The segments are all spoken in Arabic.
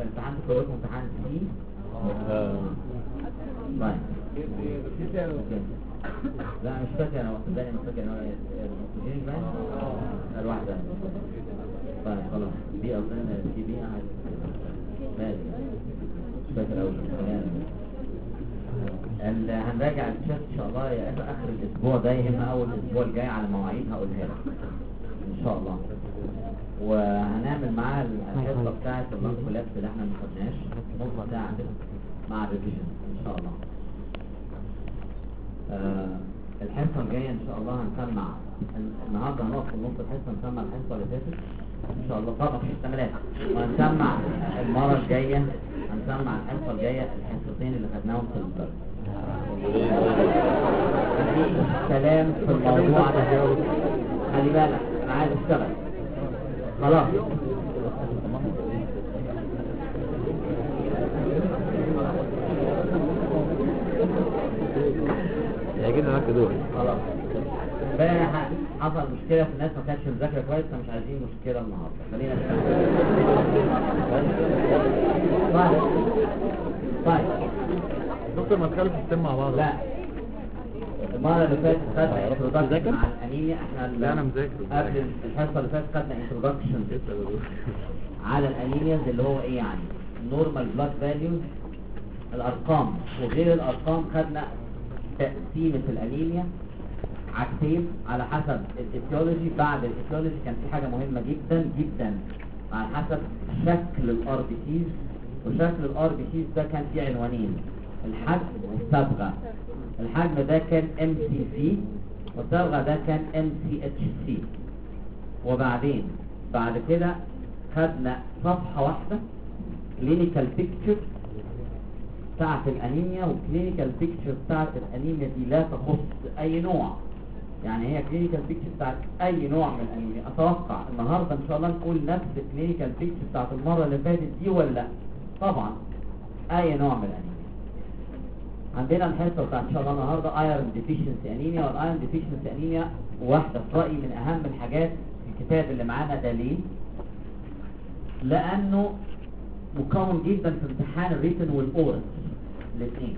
امتحان كلكم امتحان سي. طيب لا مش فاكر انا صدقني مش فاكر انا الاكسجين باين الواحده. طيب خلاص دي اظن سي بي ماشي مش فاكر قوي. هنراجع الشات ان شاء الله يا اخر الاسبوع ده يا اما اول الاسبوع الجاي على مواعيد هقولها لك ان شاء الله. وهنعمل معاها الحصه بتاعه اللانش كولابس اللي احنا ما خدناش نص ساعه مع الريفيجن ان شاء الله. الحصه الجايه ان شاء الله هنسمع النهارده هنقف في نص الحصه نسمع الحصه اللي فاتت ان شاء الله طبعا في احتمالات، وهنسمع المره الجايه هنسمع الحصه الجايه الحصتين اللي خدناهم في الدرس. كلام في الموضوع ده خلي بالك انا عايز اشتغل خلاص. يعجبني معاك دول خلاص. امبارح حصل مشكله في الناس ما كانتش مذاكره كويس فمش عايزين مشكله النهارده. خلينا طيب دكتور ما تخلف السم مع بعض. لا المره اللي فاتت خدنا انتروداكشن على الانيميا. احنا لا انا مذاكر قبل الحصه اللي فاتت خدنا انتروداكشن على الانيميا اللي هو ايه يعني نورمال بلاد فاليوز الارقام وغير الارقام. خدنا تقسيمه الانيميا عكسين على حسب الايتيولوجي. بعد الايتيولوجي كان في حاجه مهمه جدا جدا على حسب شكل الار بي سيز. وشكل الار بي سيز ده كان فيه عنوانين الحجم والصبغه. الحجم ده كان ام سي سي والصبغه ده كان ام سي اتش سي. وبعدين بعد كده خدنا صفحه واحده كلينيكال بيكتشر بتاعت الانيميا. والكلينيكال بيكتشر بتاعت الانيميا دي لا تخص اي نوع يعني هي كلينيكال بيكتشر بتاعت اي نوع من الانيميا. اتوقع النهارده ان شاء الله نقول نفس الكلينيكال بيكتشر بتاعت المره اللي فاتت دي ولا لا؟ طبعا اي نوع من الانيميا. عندنا الحصه بتاعت ان شاء الله النهارده ايرون ديفيشنسي انيميا. والايرون ديفيشنسي انيميا واحده في رايي من اهم الحاجات في الكتاب اللي معانا ده. ليه؟ لانه مكون جدا في امتحان الريتن والاورال الاثنين.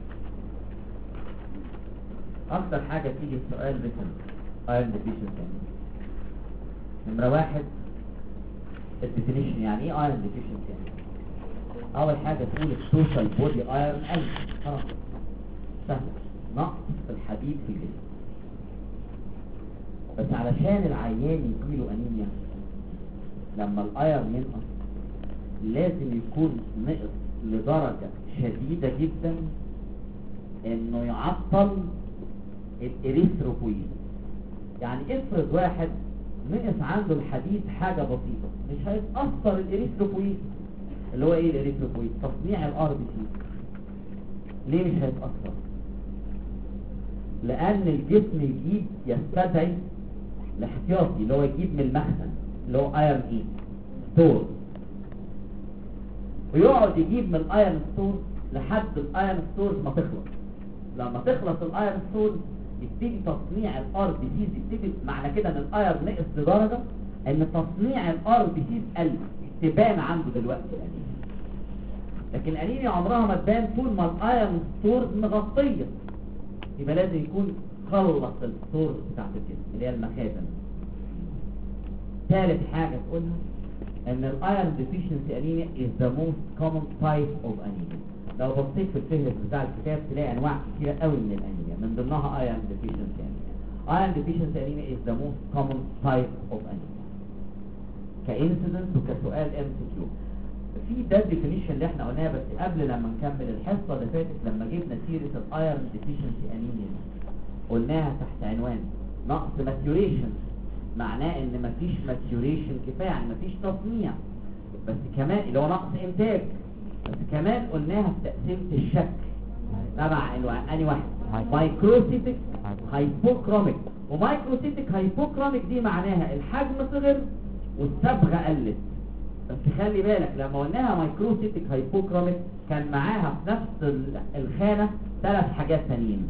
اكتر حاجه تيجي في سؤال ريتن ايرون ديفيشنسي نمره واحد الديفينيشن يعني ايه ايرون ديفيشنسي يعني. اول حاجه تقول التوتال بودي ايرون خلاص سهل نقص الحديد في الجسم. بس علشان العيان يجيله انيميا لما الايرون ينقص لازم يكون نقص لدرجه شديده جدا انه يعطل الاريثروبويين. يعني افرض واحد نقص عنده الحديد حاجه بسيطه مش هيتاثر الاريثروبويين اللي هو ايه الاريثروبويين تصنيع الار بي سي. ليه مش هيتاثر؟ لان الجسم يجيب يستدعي الاحتياطي اللي هو يجيب من المخزن اللي هو ايرون ايه ستور ويقعد يجيب من الايرون ستور لحد الايرون ستورز ما تخلص. لما تخلص الايرون ستورز يبتدي تصنيع الار بي سيز. يبتدي معنى كده ان الايرون نقص لدرجه ان تصنيع الار بي سيز قل تبان عنده دلوقتي الانيميا. لكن الانيميا عمرها ما تبان طول ما الايرون ستورز مغطيه. يبقى لازم يكون خلص الستورز بتاعت الجسم اللي هي المخازن. ثالث حاجه تقولها ان الايرون ديفيشنسي انيميا is the most common type of anemia. لو بصيت في الفهرس بتاع الكتاب تلاقي انواع كتيره قوي من الانيميا من ضمنها ايرون ديفيشنسي انيميا. ايرون ديفيشنسي انيميا is the most common type of anemia كانسيدنس وكسؤال ام سي كيو. في ده الديفينيشن اللي احنا قلناه. بس قبل لما نكمل الحصه اللي فاتت لما جبنا سيره الايرون ديفيشنسي انيميا قلناها تحت عنوان نقص ماتيوريشن. معناه ان مفيش ماتيوريشن كفايه يعني مفيش تصنيع بس كمان اللي هو نقص انتاج. بس كمان قلناها في تقسيمه الشكل تبع اني واحد مايكروسيتك هايبوكروميك. ومايكروسيتك هايبوكروميك دي معناها الحجم صغر والصبغه قلت. بس خلي بالك لما قلناها مايكروسيتك هايبوكروميك كان معاها في نفس الخانه ثلاث حاجات ثانيين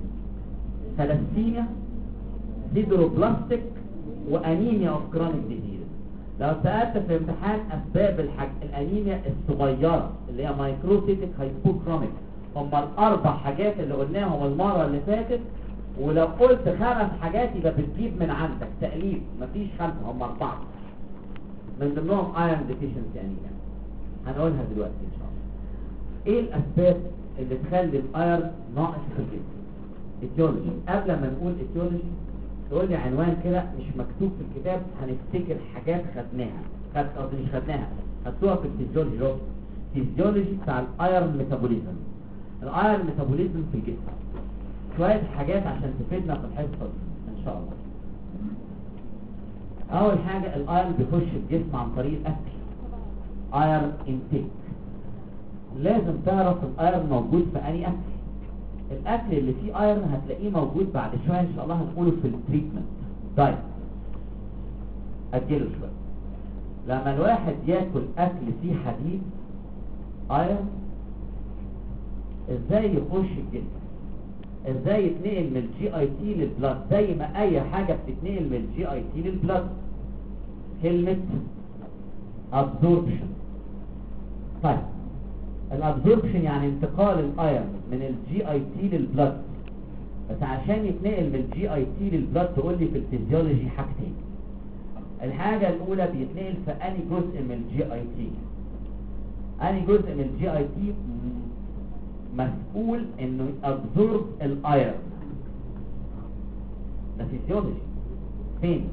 ثلاثيميا سيدروبلاستيك وانيميا اوف كرونيك ديزيز. لو سألت في امتحان اسباب الانيميا الصغيرة اللي هي مايكروسيتيك هايبوكروميك، هم الاربع حاجات اللي قلناهم المرة اللي فاتت، ولو قلت 5 حاجات يبقى بتجيب من عندك تأليف، مفيش 5، هم 4 من ضمنهم ايرون ديفيشنسي انيميا. هنقولها دلوقتي ان شاء الله. ايه الاسباب اللي تخلي الايرون ناقص في الجسم؟ اتيولوجي. قبل ما نقول اتيولوجي تقول لي عنوان كده مش مكتوب في الكتاب، هنفتكر حاجات خدناها، قصدي مش خدناها، خدتوها في الفيزيولوجي. الفيزيولوجي بتاع الايرون ميتابوليزم. الايرون ميتابوليزم في الجسم شوية حاجات عشان تفيدنا في الحصة دي ان شاء الله. اول حاجة الايرون بيخش الجسم عن طريق الاكل، ايرون انتيك. لازم تعرف الايرون موجود في اي اكل. الاكل اللي فيه ايرون هتلاقيه موجود بعد شوية ان شاء الله هنقوله في التريتمنت دايت. اجله شوية. لما الواحد ياكل اكل فيه حديد ايرون، ازاي يخش الجسم؟ ازاي يتنقل من الجي اي تي للبلاد؟ زي ما اي حاجة بتتنقل من الجي اي تي للبلاد. كلمة absorption. طيب الابزوربشن يعني انتقال الايرون من الجي اي تي للبلاد، بس عشان يتنقل من الجي اي تي للبلاد تقول لي في الفيزيولوجي حاجتين. الحاجة الاولى بيتنقل في اني جزء من الجي اي تي. اني جزء من الجي اي تي مسؤول انه يابزورب الايرون. ده فيزيولوجي. فين؟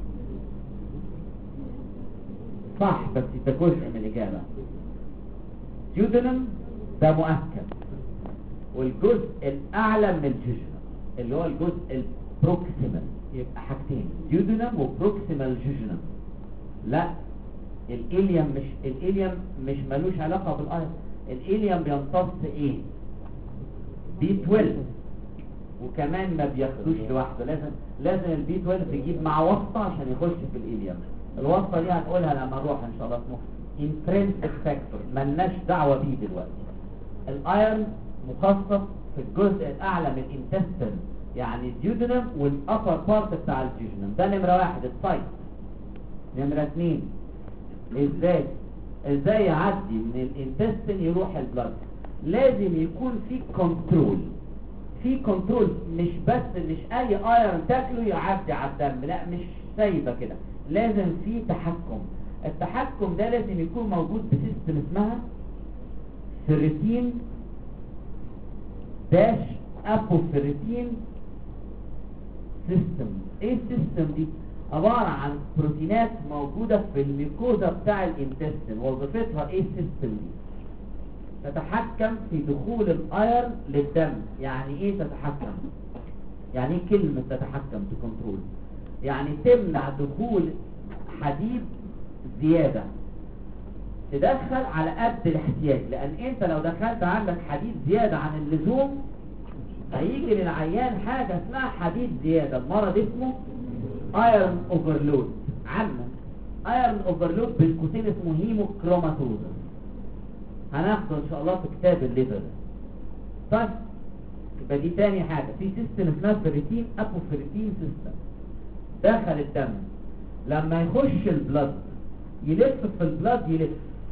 صح، بس ده جزء من الاجابة. جيودنم ده مؤكد، والجزء الاعلى من الجيجنم اللي هو الجزء البروكسيمال. يبقى حاجتين، جيودنم وبروكسيمال جيجنم. لا، الإليوم مش ملوش علاقة بالايرون. الإليوم بيمتص ايه؟ B12، وكمان ما بياخدوش لوحده، لازم البي 12 يجيب مع واسطة عشان يخش في الإليوم. الواسطة دي هنقولها لما نروح ان شاء الله. اسمه intrinsic factor، ملناش دعوة بيه دلوقتي. الايرون مخصص في الجزء الاعلى من الانتستين، يعني الديودنم والابر بارت بتاع الجيجنم. ده نمرة 1 السايت. نمرة 2 ازاي يعدي من الانتستين يروح البلد؟ لازم يكون في كنترول، مش اي ايرون تاكله يعدي على الدم، لا مش سايبه كده، لازم في تحكم. التحكم ده لازم يكون موجود بسيستم اسمها فيريتين داش ابوفيريتين سيستم. ايه السيستم دي؟ عبارة عن بروتينات موجودة في الميكوزا بتاع الانتستين. وظيفتها ايه السيستم دي؟ تتحكم في دخول الايرون للدم. يعني ايه تتحكم؟ يعني ايه كلمة تتحكم؟ تكنترول، يعني تمنع دخول حديد زيادة، تدخل على قد الاحتياج. لان انت لو دخلت عندك حديد زيادة عن اللزوم هيجي للعيان حاجة اسمها حديد زيادة. المرض اسمه ايرون اوفرلود. عامة ايرون اوفرلود بالقوسين اسمه هيموكروماتوزس. هناخده ان شاء الله في كتاب الليفر. طيب يبقى دي تاني حاجة، في سيستم اسمها فيريتين ابوفيريتين سيستم داخل الدم. لما يخش البلد يلف في البلد، يلف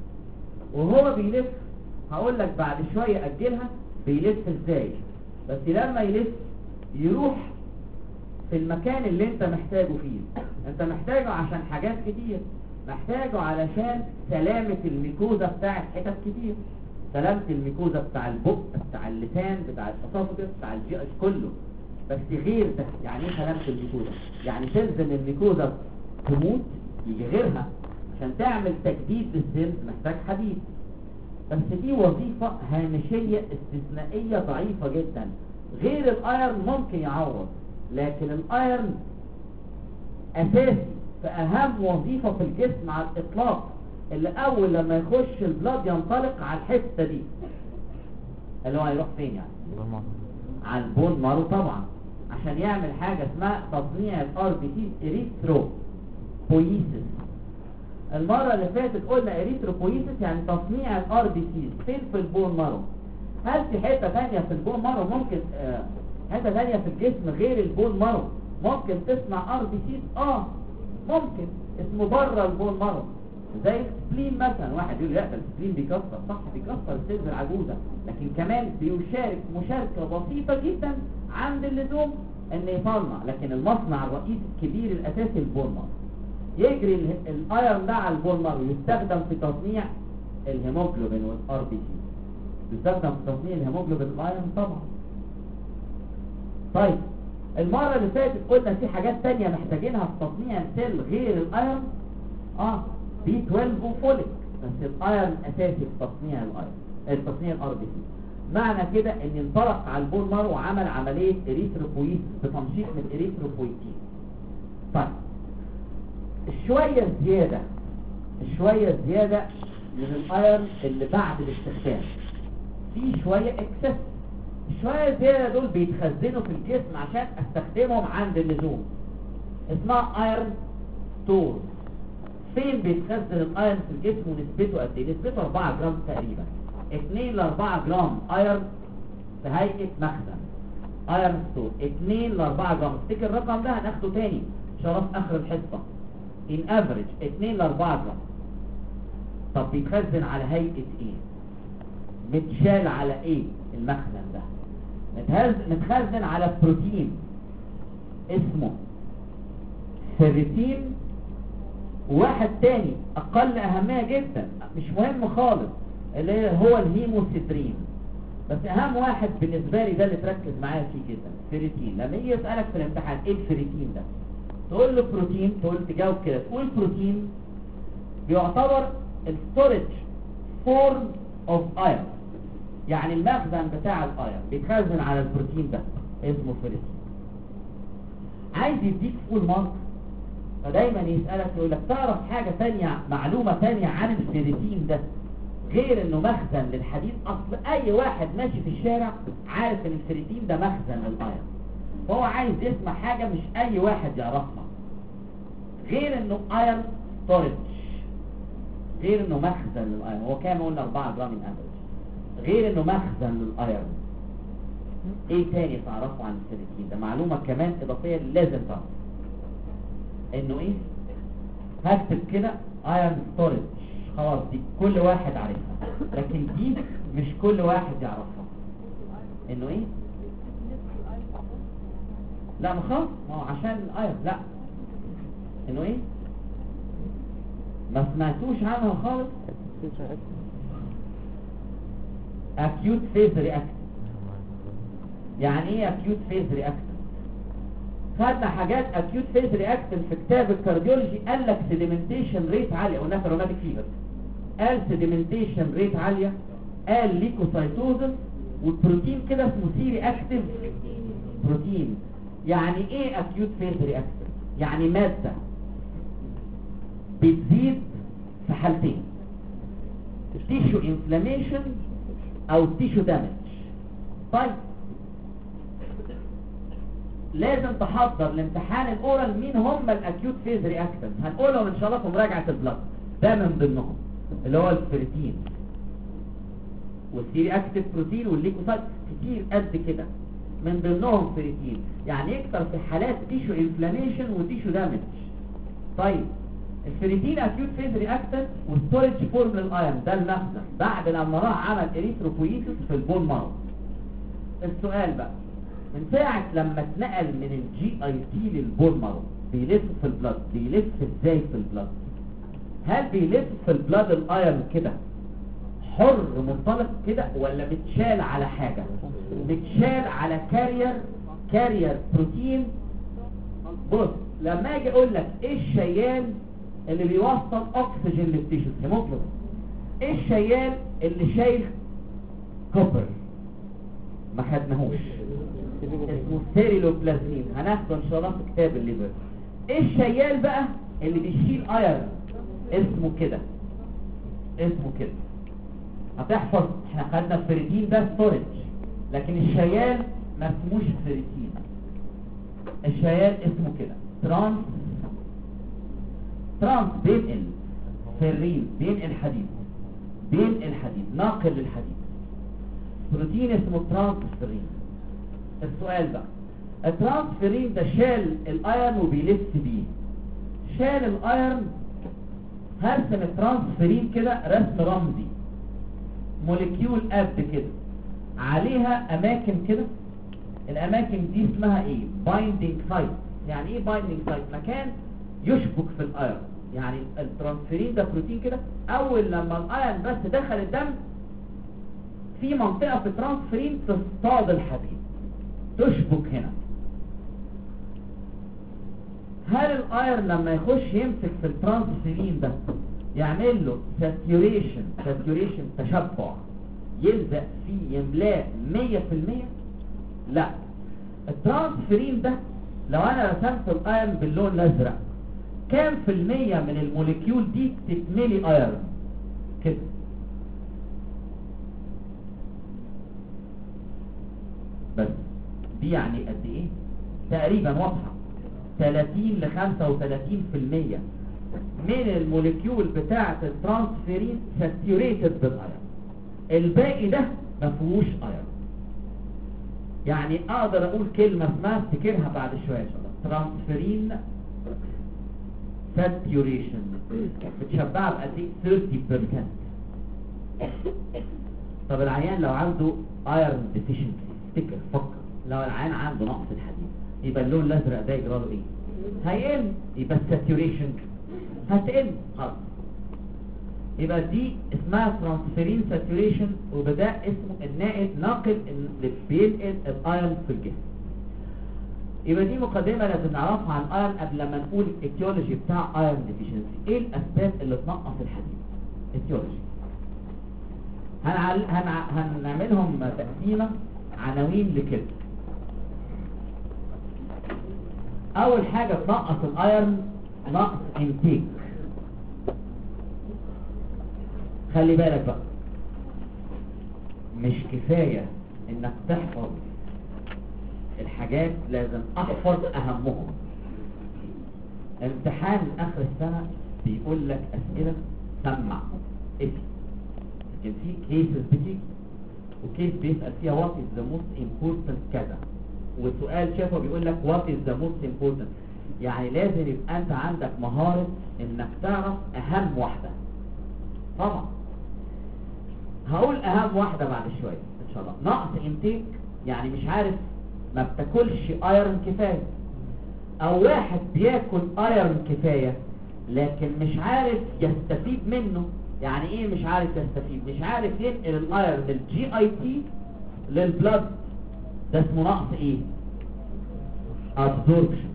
وهو بيلف هقول لك بعد شوية اجلها بيلف ازاي، بس لما يلف يروح في المكان اللي انت محتاجه فيه. انت محتاجه عشان حاجات كتير، محتاجه علشان سلامة الميكوزا بتاعت حتت كتير، سلامة الميكوزا بتاع البق، بتاع اللسان، بتاع الاسوفجس، بتاع الجي اش كله. بس غير ده، يعني ايه سلامة الميكوزا؟ يعني تلزم الميكوزا تموت يجي غيرها. عشان تعمل تجديد للسيلز محتاج حديد، بس دي وظيفة هامشية استثنائية ضعيفة جدا. غير الايرون ممكن يعوض، لكن الايرون اساسي في اهم وظيفة في الجسم على الاطلاق، اللي اول لما يخش البلاد ينطلق على الحتة دي اللي هو هيروح فين يعني؟ على البون مارو طبعا، عشان يعمل حاجة اسمها تصنيع الار بي تي اريثروبويسيس. المرة اللي فاتت قلنا اريثروبويسيس يعني تصنيع الار بي تي فين؟ في البون مارو. هل في حتة ثانية في البون مارو ممكن حتة ثانية في الجسم غير البون مارو ممكن تصنع ار بي تي؟ ممكن، اسمه بره البون مارو، زي السبلين مثلا. واحد يقول لا ده السبلين بيكسر، صح بيكسر السيلز العجوزه، لكن كمان بيشارك مشاركه بسيطه جدا عند اللزوم ان يصنع. لكن المصنع الرئيسي الكبير الاساسي البولمر، يجري الايرون ده على البولمر ويستخدم في تصنيع الهيموجلوبين والار بي سي. يستخدم في تصنيع الهيموجلوبين الايرون طبعا. طيب المره اللي فاتت قلنا في حاجات تانية محتاجينها في تصنيع السيل غير الايرون. بي 12 وفوليك، بس الايرون اساسي في تصنيع الايرون، تصنيع الار بي سي. معنى كده ان انطلق على البولمر وعمل عمليه اريثروبويت بتنشيط من الاريثروبويتين. طيب الشويه الزياده من الايرون اللي بعد الاستخدام، في شويه اكسس. الشويه الزياده دول بيتخزنوا في الجسم عشان استخدمهم عند اللزوم، اسمها ايرون ستور. فين بيتخزن الايرون في الجسم ونسبته قد ايه؟ نسبته 4 جرام تقريبا، 2 ل 4 جرام ايرون في هيئه مخزن ايرون ستور. 2 ل 4 جرام، افتكر الرقم ده هناخده تاني ان شاء الله في اخر الحصه. ان افريج 2 ل 4 جرام. طب بيتخزن على هيئه ايه؟ متشال على ايه المخزن ده؟ متخزن على بروتين اسمه فيريتين، وواحد تاني اقل اهمية جدا مش مهم خالص اللي هو الهيموسيدرين. بس اهم واحد بالنسبة لي ده اللي تركز معايا فيه جدا، فيريتين. لما يجي يسألك في الامتحان ايه الفيريتين ده، تقول له بروتين، تجاوب كده تقول بروتين بيعتبر الستورج فورم اوف ايرون، يعني المخزن بتاع الايرون بيتخزن على البروتين ده اسمه فيريتين. عايز يديك فول مارك، فدايما يسألك يقول لك تعرف حاجة تانية، معلومة تانية عن الفيريتين ده غير انه مخزن للحديد؟ اصل اي واحد ماشي في الشارع عارف ان الفيريتين ده مخزن للايرون، فهو عايز يسمع حاجة مش اي واحد يعرفها غير انه ايرون ستورج، غير انه مخزن للايرون. هو كام قلنا 4 جرام من افريج، غير انه مخزن للايرون. ايه تاني تعرفه عن الفيريتين ده؟ معلومة كمان اضافية لازم تعرف انه ايه، هكتب كده ايرون ستورج، خلاص دي كل واحد عارفها، لكن دي مش كل واحد يعرفها. انه ايه؟ لا ما خالص، ما هو عشان الايرون. لا انه ايه؟ ما سمعتوش عنها خالص. acute phase reaction. يعني ايه acute phase reaction؟ خدنا حاجات acute phase reaction في كتاب الكارديولوجي، قال لك sedimentation rate عالية، قلنا في روماتيك فيفر، قال sedimentation rate عالية، قال ليكوسايتوزس، والبروتين كده اسمه سيري اكتيف بروتين. يعني ايه acute phase reaction؟ يعني مادة بتزيد في حالتين، تيشو انفلاميشن او تيشو دامج. طيب لازم تحضر الامتحان الاورال مين هم الاكيوت فيز رياكشنز، هنقولهم ان شاء الله في مراجعه البلاد. ده من ضمنهم اللي هو الفيريتين والسيري اكتيف بروتين والليكوسايت، كتير قد كده من ضمنهم فيريتين. يعني يكتر في حالات تيشو انفلاميشن وتيشو دامج. طيب الفيريتين اكيوت فيز رياكشن والستورج فورم للايرون ده المخزن بعد لما راح عمل اريثروبويتس في البون مارو. السؤال بقى، من ساعة لما اتنقل من الجي اي تي للبون مارو بيلف في البلاد، بيلف ازاي في البلاد؟ هل بيلف في البلاد الايرون كده حر منطلق كده، ولا متشال على حاجة؟ متشال على كارير بروتين. بص لما اجي اقول لك ايه الشيال اللي بيوصل اكسجين للتيشوز؟ هيموجلوبين. ايه الشيال اللي شايل كوبر؟ ما خدناهوش، اسمه سيريلوبلازمين، هناخده ان شاء الله في كتاب الليفر. ايه الشيال بقى اللي بيشيل ايرون؟ اسمه كده، اسمه كده. هتحفظ، احنا خدنا الفيريتين ده ستورج، لكن الشيال ما اسموش فيريتين، الشيال اسمه كده ترانس بينقل فيرين، بينقل حديد، ناقل للحديد. بروتين اسمه ترانسفيرين. السؤال بقى، الترانسفيرين ده شال الايرون وبيلف بيه، شال الايرون هرسم الترانسفيرين كده رسم رمزي، موليكيول قد كده عليها اماكن كده، الاماكن دي اسمها ايه؟ بايندينج سايت. يعني ايه بايندينج سايت؟ مكان يشبك في الايرون. يعني الترانسفيرين ده بروتين كده، اول لما الايرون بس دخل الدم في منطقة في الترانسفيرين تصطاد الحديد، تشبك هنا. هل الايرون لما يخش يمسك في الترانسفيرين ده يعمل له ساتيوريشن تشبع، يلزق فيه يملاه 100%؟ لا. الترانسفيرين ده لو انا رسمت الايرون باللون الازرق، كام في المية من الموليكيول دي تتملي ايرون كده؟ بس دي يعني قد ايه؟ تقريبا واضحة 30 ل 35% من الموليكيول بتاعة الترانسفيرين ساتيوريتد بالايرون، الباقي ده ما فيهوش ايرون. يعني اقدر اقول كلمة اسمها افتكرها بعد شوية ان شاء الله، ترانسفيرين ساتيوريشن بتشبعها بقد ايه؟ 30%. طب العيان لو عنده ايرون ديفيشنسي، افتكر فكر، لو العيان عنده نقص الحديد يبقى اللون الازرق ده يجرى له ايه؟ هيقل، يبقى الساتيوريشن هتقل خلاص. يبقى دي اسمها ترانسفيرين ساتيوريشن، وبدا اسمه الناقل ناقل اللي بينقل الايرون في الجسم. يبقى دي مقدمه لازم نعرفها عن الايرون قبل ما نقول الايتيولوجي بتاع ايرون ديفيشنسي. ايه الاسباب اللي تنقص الحديد؟ ايتيولوجي. هنعملهم تقسيمه عناوين لكده. اول حاجة تنقص الايرون نقص انتيك. خلي بالك بقى، مش كفاية انك تحفظ الحاجات، لازم احفظ اهمهم. امتحان اخر السنة بيقول لك اسئلة سمع اسم، لكن في كيسز بتيجي وكيس بيسأل فيها what is the most important كذا، وسؤال شافه بيقول لك what is the most important. يعني لازم يبقى انت عندك مهارة انك تعرف اهم واحدة. طبعا هقول اهم واحدة بعد شوية ان شاء الله. نقص انتيك يعني مش عارف، ما بتاكلش ايرون كفاية، او واحد بياكل ايرون كفاية لكن مش عارف يستفيد منه. يعني ايه مش عارف يستفيد؟ مش عارف ينقل الايرون من الجي اي تي للبلد، ده اسمه نقص ايه؟ absorption.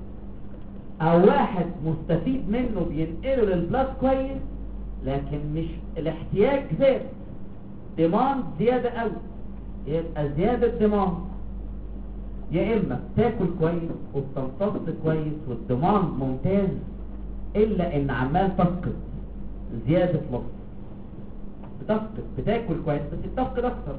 او واحد مستفيد منه بينقله للبلد كويس لكن مش الاحتياج زاد، ديماند زيادة قوي، يبقى زيادة ديماند. يا اما تاكل كويس وبتمتص كويس والديماند ممتاز، الا ان عمال تفقد، زيادة لص، بتفقد، بتاكل كويس بس بتفقد اكتر.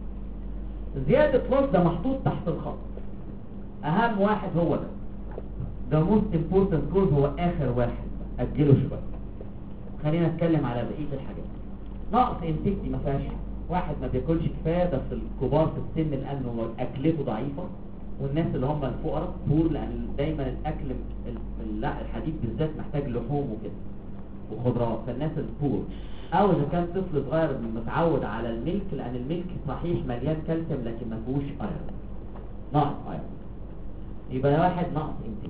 زيادة لص ده محطوط تحت الخط. اهم واحد هو ده، the most important cause هو اخر واحد، اجله شوية. خلينا نتكلم على بقية الحاجات. نقص انتيك دي ما فيهاش، واحد ما بياكلش كفاية، ده في الكبار في السن لانه اكلته ضعيفة، والناس اللي هم الفقراء فور، لان دايما الاكل الحديد بالذات محتاج لحوم وكده وخضروات، فالناس الفور. او اذا كان طفل صغير متعود على الملك، لان الملك صحيح مليان كالسيوم لكن ما فيهوش ايرون، نقص ايرون. يبقى واحد نقص انتيك.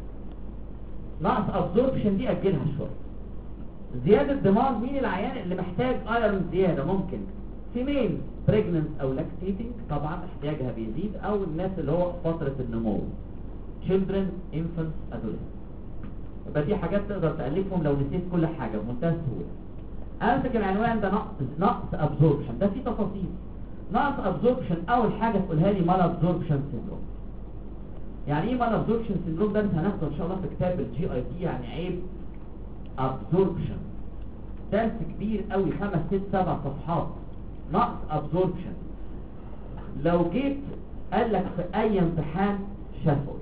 نقص ابزوربشن دي اجلها شويه. زياده ديماند، مين العيان اللي محتاج ايرون زياده؟ ممكن فيميل بريجننت او لاكتيتنج طبعا احتياجها بيزيد، او الناس اللي هو فتره النمو children infants adolescents. يبقى دي حاجات تقدر تألفهم لو نسيت كل حاجه بمنتهى السهوله. امسك العنوان ده، نقص ابزوربشن، ده فيه تفاصيل. نقص ابزوربشن اول حاجه تقولها لي مال ابزوربشن سيندروم. يعني ايه مال ابزوربشن سيندروم؟ ده هناخده ان شاء الله في كتاب الجي اي تي. يعني عيب ابزوربشن، درس كبير قوي 5 6 7 صفحات. نقص ابزوربشن لو جيت قال لك في اي امتحان شفوي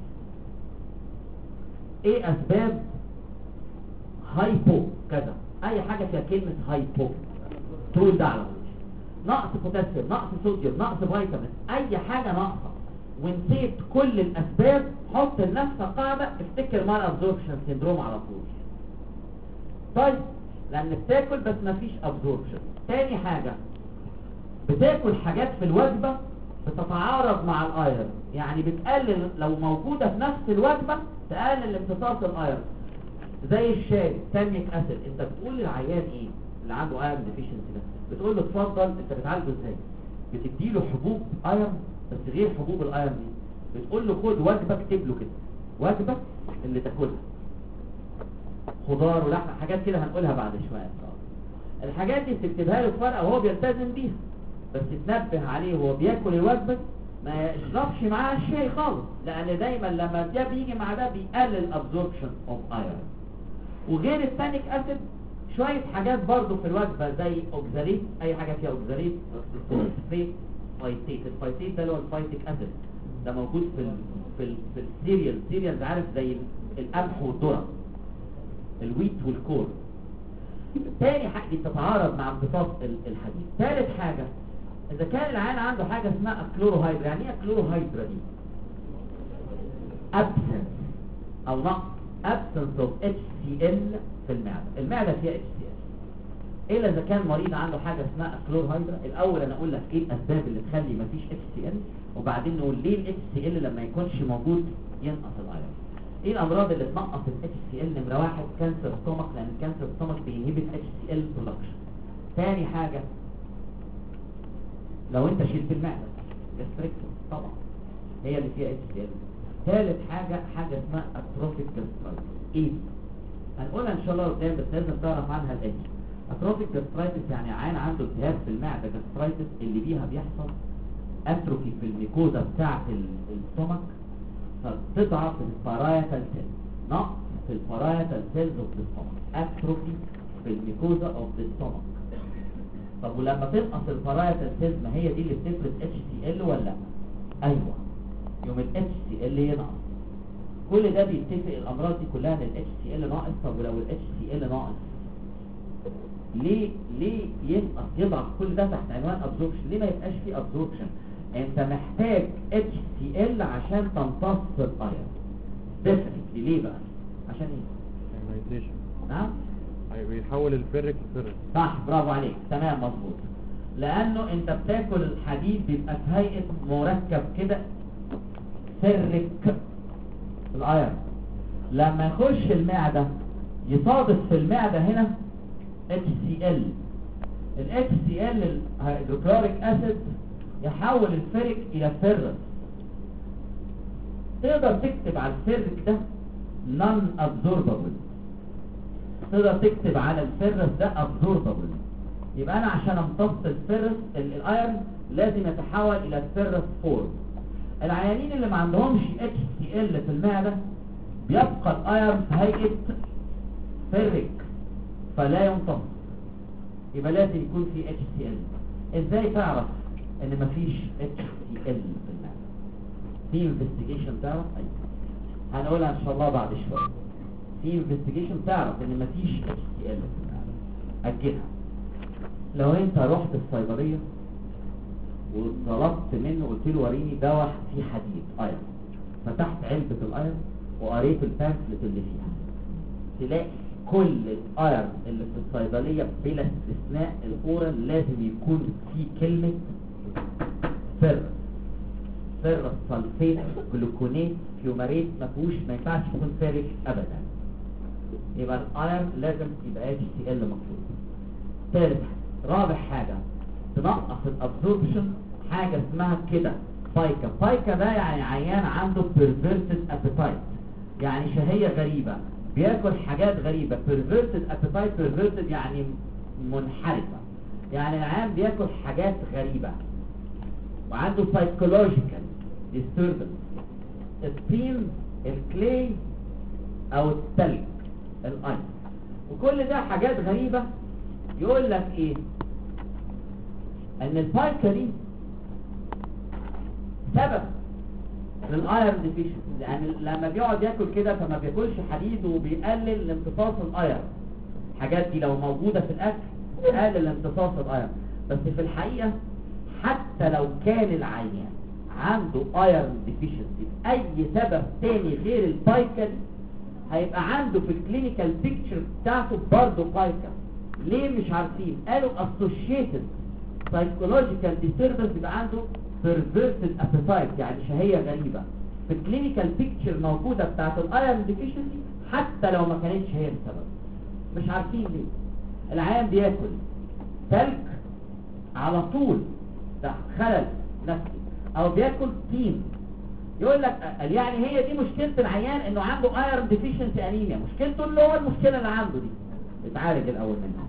ايه اسباب هايبو كذا، اي حاجه فيها كلمه هايبو تقول ده على طول. نقص بوتاسيوم، نقص صوديوم، نقص فيتامين، اي حاجه ناقصه ونسيت كل الاسباب، حط لنفسك قاعده افتكر مال ابزوربشن سيندروم على طول. طيب لان بتاكل بس مفيش ابزوربشن. تاني حاجة بتاكل حاجات في الوجبة بتتعارض مع الايرون، يعني بتقلل لو موجودة في نفس الوجبة تقلل امتصاص الايرون. زي الشاي تانيك اسيد، انت بتقول للعيان ايه اللي عنده ايرون ديفيشنسي ده؟ بتقول له اتفضل، انت بتعالجه ازاي؟ بتديله حبوب ايرون بس غير حبوب الايرون دي، بتقول له خد وجبة، اكتب له كده وجبة اللي تاكلها خضار ولحم حاجات كده هنقولها بعد شوية. الحاجات دي بتكتبها له في ورقة وهو بيلتزم بيها، بس تنبه عليه وهو بياكل الوجبة ما يشربش معاها الشاي خالص، لان دايما لما ده بيجي مع ده بيقلل absorption of iron. وغير التانيك اسيد شوية حاجات برضو في الوجبة زي اوكزاليت، اي حاجة فيها اوكزاليت، فايتيت. الفايتيت ده اللي هو الفايتيك اسيد، ده موجود في السيريالز، عارف زي القمح والذرة، الويت والكور. تاني حاجة دي بتتعارض مع امتصاص الحديد. ثالث حاجة اذا كان العيان عنده حاجة اسمها كلوروهيدرا. يعني ايه كلوروهيدرا دي؟ absence او نقص absence of HCl في المعدة. المعدة فيها HCl الا اذا كان مريض عنده حاجة اسمها كلوروهيدرا. الاول انا اقول لك ايه الاسباب اللي تخلي مفيش HCl، وبعدين نقول ليه ال HCl لما يكونش موجود ينقص الايرون. ايه الامراض اللي تنقص ال HCl؟ نمرة واحد كانسر ستومك، لان كانسر ستومك بينهبت HCl برودكشن. تاني حاجة لو انت شلت المعدة جاستريكتوم طبعا هي اللي فيها HCl. ثالث حاجة اسمها اتروفيك جاسترايتس. ايه هنقولها ان شاء الله قدام، بس لازم تعرف عنها الاتي. اتروفيك جاسترايتس يعني عين عنده التهاب في المعدة جاسترايتس اللي بيها بيحصل اتروفي في الميكوزا بتاعة الستومك، فتضعف البارايتال سيل، نقص في البارايتال سيلز اوف ذا ستومك، اتروفي في الميكوزا اوف ذا ستومك. طب ولما تنقص البارايتال سيلز ما هي دي اللي بتفرز HCl ولا؟ ايوه، يوم ال HCl ينقص. كل ده بيتفق الامراض دي كلها ان ال HCl ناقص. طب ولو ال HCl ناقص ليه ينقص يضعف كل ده تحت عنوان ابزوربشن؟ ليه ما يبقاش فيه ابزوربشن؟ انت محتاج HCl عشان تمتص الايرون ديفنتلي. ليه بقى؟ عشان ايه؟ نعم بيحول الفرك لفرك. صح، برافو عليك، تمام مظبوط. لانه انت بتاكل الحديد بيبقى في هيئه مركب كده فرك الايرون، لما يخش المعده يصادف في المعده هنا HCl. ال HCl الهيدروكلوريك اسيد يحول الفرك الى فرس. تقدر تكتب على الفرك ده non absorbable، تقدر تكتب على الفرس ده absorbable. يبقى انا عشان امتص الفرس الايرون لازم يتحول الى فرس فورم. العيانين اللي ما عندهمش HCl في المعدة بيبقى الايرون في هيئة فرك فلا يمتص، يبقى لازم يكون في HCl. ازاي تعرف ان مفيش HCl في المعدة؟ في انفستيجيشن تعرف؟ ايوه هنقولها ان شاء الله بعد شوية. في انفستيجيشن تعرف ان مفيش HCl في المعدة. اجلها. لو انت رحت الصيدلية وطلبت منه قلت له وريني دواء فيه حديد ايرون، فتحت علبة الايرون وقريت البامفلت اللي فيها، تلاقي كل الايرون اللي في الصيدلية بلا استثناء الاورال لازم يكون فيه كلمة فرس صلفيت جلوكونات فيوماريت، ما ينفعش يكون فارق ابدا. يبقى الايرون لازم يبقى HCl مطلوب. ثالث رابع حاجة تنقص الابزوربشن حاجة اسمها كده بايكا ده يعني عيان عنده perverted appetite، يعني شهية غريبة، بياكل حاجات غريبة. perverted appetite، perverted يعني منحرفة، يعني العيان بياكل حاجات غريبة وعنده psychological disturbance. الطين، الكلي او التلج، الايس، وكل ده حاجات غريبة. يقول لك ايه؟ ان البايكا دي سبب للايرون ديفيشنسي، يعني لما بيقعد ياكل كده فما بياكلش حديد وبيقلل امتصاص الايرون. الحاجات دي لو موجودة في الاكل تقلل امتصاص الايرون. بس في الحقيقة حتى لو كان العيان عنده ايرون ديفيشنسي اي سبب تاني غير البايكا دي، هيبقى عنده في الكلينيكال بيكتشر بتاعته برضه بايكا. ليه مش عارفين؟ قالوا associated psychological disturbance يبقى عنده perverted appetite، يعني شهية غريبة في الكلينيكال بيكتشر موجودة بتاعت الايرون ديفيشنسي حتى لو ما كانتش هي السبب. مش عارفين ليه. العيان بياكل تلج على طول، ده خلل نفسي، او بياكل طين. يقول لك يعني هي دي مشكلة العيان انه عنده ايرون ديفيشنسي انيميا، مشكلته اللي هو المشكلة اللي عنده دي اتعالج الاول منها.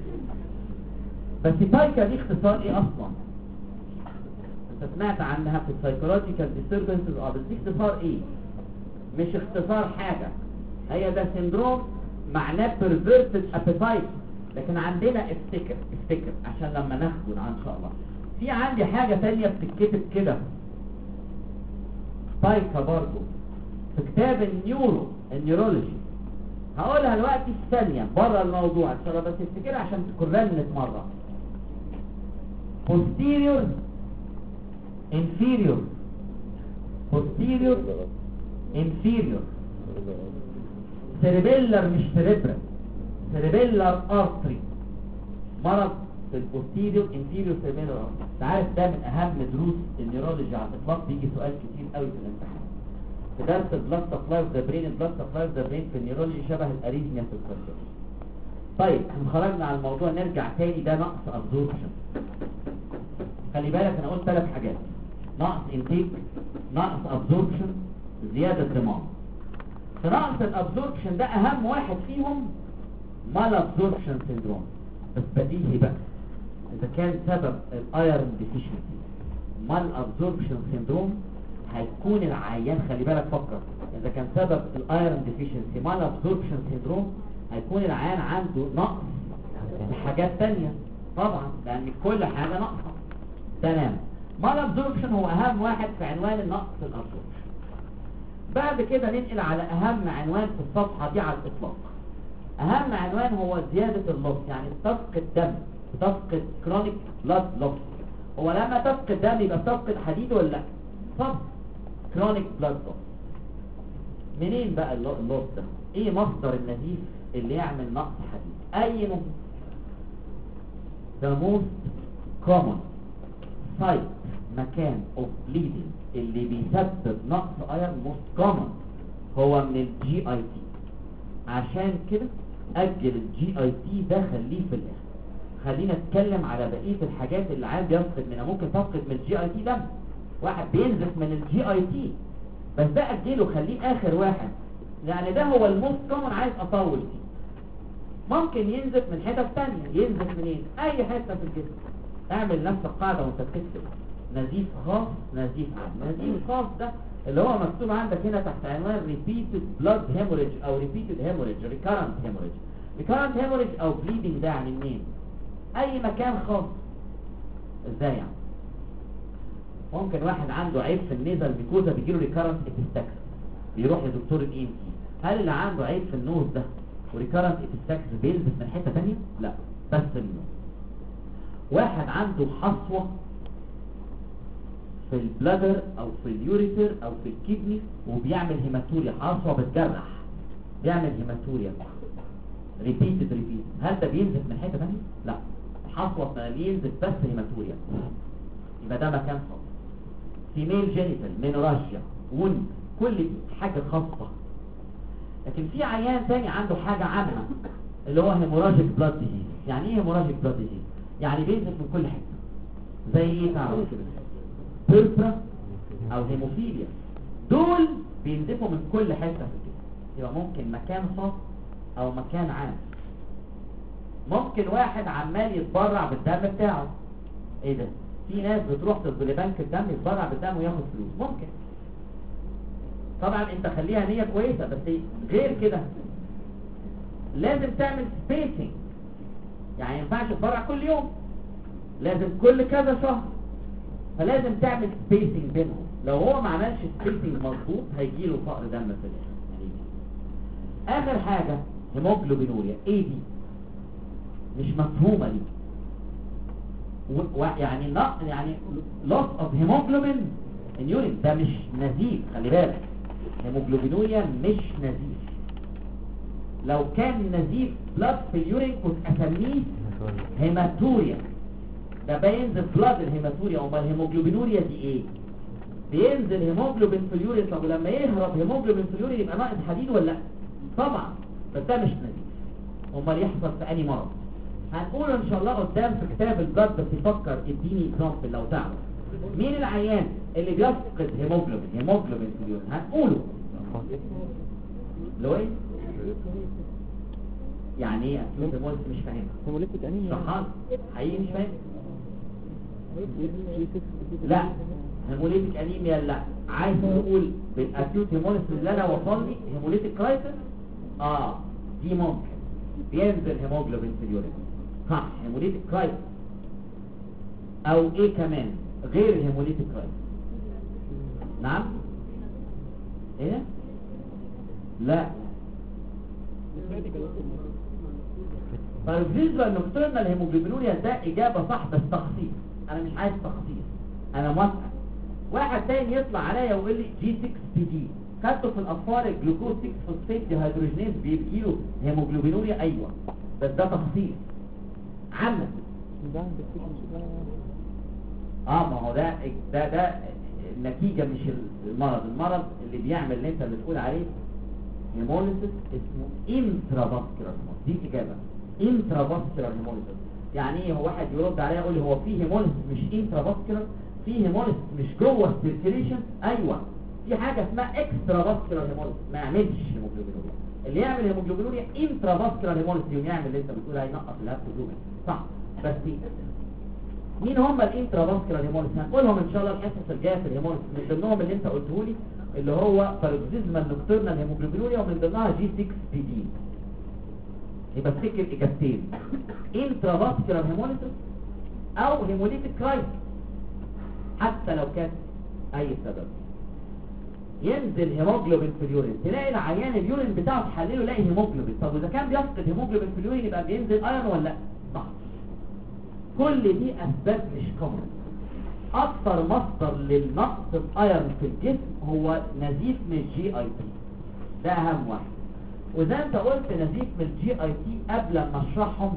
بس بايكا دي اختصار ايه اصلا؟ انت سمعت عنها في السايكولوجيكال ديستربنسز، بس دي اختصار ايه؟ مش اختصار حاجة، هي ده سندروم معناه perverted appetite. لكن عندنا افتكر عشان لما ناخده ان شاء الله في عندي حاجة تانية بتتكتب كده بايكا برضو في كتاب النيورولوجي، هقولها دلوقتي في ثانية بره الموضوع ان شاء الله، بس افتكرها عشان تكررنت مرة. posterior inferior posterior inferior cerebellar مش cerebral cerebellar artery، مرض في البوستيريور انفيريور cerebellar artery. انت عارف ده من اهم دروس النيورولوجي على الاطلاق، بيجي سؤال كتير قوي في الامتحان. في درس البلاد سبلاي اوف ذا برين، البلاد سبلاي اوف ذا برين في النيورولوجي شبه الاريثميا في الكارديولوجي. طيب احنا خرجنا على الموضوع، نرجع تاني. ده نقص ابزوربشن. خلي بالك انا قلت 3 حاجات: نقص انتيك، نقص ابزوربشن، زيادة دماغ. في نقص الابزوربشن ده اهم واحد فيهم مال ابزوربشن سيندروم. بس بديهي بقى اذا كان سبب الايرون ديفيشنسي مال ابزوربشن سيندروم هيكون العيان، خلي بالك فكر، اذا كان سبب الايرون ديفيشنسي مال ابزوربشن سيندروم هيكون العيان عنده نقص في حاجات تانية طبعا، لان كل حاجة ناقصة. تمام. مال ابزوربشن هو اهم واحد في عنوان النقص الابزوربشن. بعد كده ننقل على اهم عنوان في الصفحة دي على الاطلاق. اهم عنوان هو زيادة اللص، يعني تفقد دم، تفقد كرونيك بلاد لوس. هو لما تفقد دم يبقى تفقد حديد ولا لا؟ طب كرونيك بلاد لوس. منين بقى اللوس ده؟ ايه مصدر النزيف اللي يعمل نقص حديد؟ اي نزيف. the most common site مكان of bleeding اللي بيسبب نقص ايرون most common هو من الجي اي تي. عشان كده اجل الجي اي تي ده خليه في الاخر. خلينا نتكلم على بقية الحاجات اللي عاد بيفقد منها. ممكن تفقد من الجي اي تي دم، واحد بينزف من الجي اي تي، بس ده اجله خليه اخر واحد، يعني ده هو الموست كومن. عايز اطول فيه. ممكن ينزف من حتة تانية. ينزف منين؟ اي حتة في الجسم. اعمل نفس القاعدة وانت بتكتب نزيف خاص، نزيف عام. نزيف خاص ده اللي هو مكتوب عندك هنا تحت عنوان repeated blood hemorrhage او repeated hemorrhage recurrent hemorrhage. recurrent hemorrhage او bleeding ده يعني منين؟ اي مكان خاص. ازاي يعني؟ ممكن واحد عنده عيب في النيزل ميكوزا بيجيله recurrent epistaxis، بيروح لدكتور الENT. هل اللي عنده عيب في النوز ده وريكارنت epistaxis بيلبس من حتة تانية؟ لا، بس النوز. واحد عنده حصوة في البلادر او في اليوريتر او في الكدني وبيعمل هيماتوريا، حصوة بتجرح بيعمل هيماتوريا ريبيتد. هل ده بينزف من حتة تانية؟ لا، حصوة بينزف بس هيماتوريا، يبقى ده مكان خاص. فيميل جينيتال مينوراجيا وند، كل دي حاجة خاصة. لكن في عيان تاني عنده حاجة عامة اللي هو هيموراجيك بلاد ديزيز. يعني ايه هيموراجيك بلاد ديزيز؟ يعني بينزف من كل حتة. زي ايه تعرف؟ بيربرا او هيموفيليا، دول بينزفوا من كل حتة في الجسم. يبقى ممكن مكان خاص او مكان عام. ممكن واحد عمال يتبرع بالدم بتاعه. ايه ده؟ في ناس بتروح لبنك الدم يتبرع بالدم وياخد فلوس. ممكن طبعا انت خليها نية كويسة، بس غير كده لازم تعمل سبيسنج. يعني ينفعش تتبرع كل يوم، لازم كل كذا شهر، فلازم تعمل سبيسنج بينهم. لو هو ما عملش سبيسنج مظبوط هيجيله فقر دم في الاخر. اخر حاجة هيموجلوبينوريا. ايه دي؟ مش مفهومة دي. يعني loss of hemoglobin in urine ده مش نزيف. خلي بالك، هيموجلوبينوريا مش نزيف. لو كان نزيف بلاد في اليورين كنت اسميه هيماتوريا. ده بينزل بلاد الهيماتوريا. امال الهيموجلوبينوريا دي ايه؟ بينزل هيموجلوبين في اليورين. طب ولما يهرب هيموجلوبين في اليورين يبقى ناقص حديد ولا لا؟ طبعا. بس ده مش نزيف. امال يحصل في انهي مرض؟ هنقول ان شاء الله قدام في كتاب البلاد. بس يفكر اديني اكزامبل لو تعرف مين العيان اللي بيفقد هيموجلوبين في اليورين. هنقوله لو ايه يعني ايه اكيوت هيموليسيس؟ مش فاهمها. هيموليتيك انيميا شرحان حقيقي مش فاهم. لا هيموليتيك انيميا لا. عايز تقول بالاكيوت هيموليسيس اللي انا وصل لي هيموليتيك كرايسيس. دي ممكن بينزل هيموجلوبين في اليورين صح. هيموليتيك كرايسيس او ايه كمان غير الهيموليتيك كرايسيس؟ نعم ايه لا. فالفيزوال نوكتورنال هيموجلوبينوريا ده اجابه صح بس تخصيص. انا مش عايز تخصيص انا موافق. واحد تاني يطلع عليا ويقول لي جي 6 بي دي خدته في الاطفال الجلوكوز 6 فوسفات ديهيدروجينيز بيجي له هيموجلوبينوريا. ايوه بس ده تخصيص عامه. ما هو ده النتيجه مش المرض اللي بيعمل اللي انت بتقول عليه هيموليسيس اسمه انترافاسكولار هيموليسيس. دي اجابه انترافاسكولار هيموليسيس. يعني ايه؟ هو واحد يرد عليا يقول لي هو في هيموليسيس مش انترافاسكولار؟ في هيموليسيس مش جوه السيركيليشن. ايوه في حاجه اسمها اكسترافاسكولار هيموليسيس ما يعملش هيموجلوبينوريا. اللي يعمل هيموجلوبينوريا انترافاسكولار هيموليسيس يوم يعمل اللي انت بتقول هينقص الهيموجلوبين صح. بس مين هم الانترافاسكولار هيموليسيس؟ هنقولهم ان شاء الله الحصص الجايه في الهيموليسيس. من ضمنهم اللي انت قلته لي اللي هو باركسيزمال نوكتورنال هيموجلوبينوريا ومن ضمنها جي 6 بي دي. يبقى افتكر اجابتين انترافاسكولار هيموليسيس او هيموليتيك كرايسيس. حتى لو كان اي سبب ينزل هيموجلوبين في اليورين تلاقي العيان اليورين بتاعه تحلله يلاقي هيموجلوبين. طب واذا كان بيفقد هيموجلوبين في اليورين يبقى بينزل ايرون ولا لا؟ صح. كل دي اسباب مش كومن. اكثر مصدر للنقص الايرون في الجسم هو نزيف من الجي اي تي. ده اهم واحد. واذا انت قلت نزيف من الجي اي تي قبل ما اشرحهم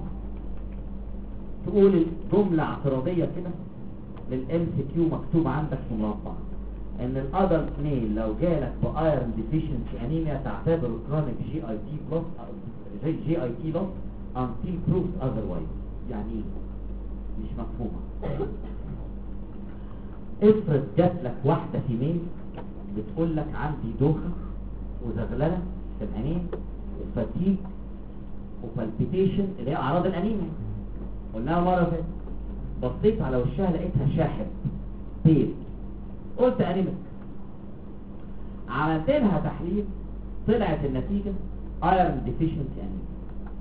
تقول جمله اعتراضيه كده للام سي كيو مكتوب عندك في مربع ان الادلت ميل لو جالك بايرون ديفيشنسي انيميا تعتبر كرونيك جي اي تي بلس جي اي تي لوس until proved otherwise. يعني ايه؟ مش مفهومه. افرض جات لك واحده فيميل بتقول لك عندي دوخه وزغلله في العينين وفتيج وبالبيتيشن اللي هي اعراض الانيميا. قلناها مره فاتت. بصيت على وشها لقيتها شاحب بيل قلت انيميك. عملت لها تحليل طلعت النتيجه ايرون ديفيشنسي انيميا.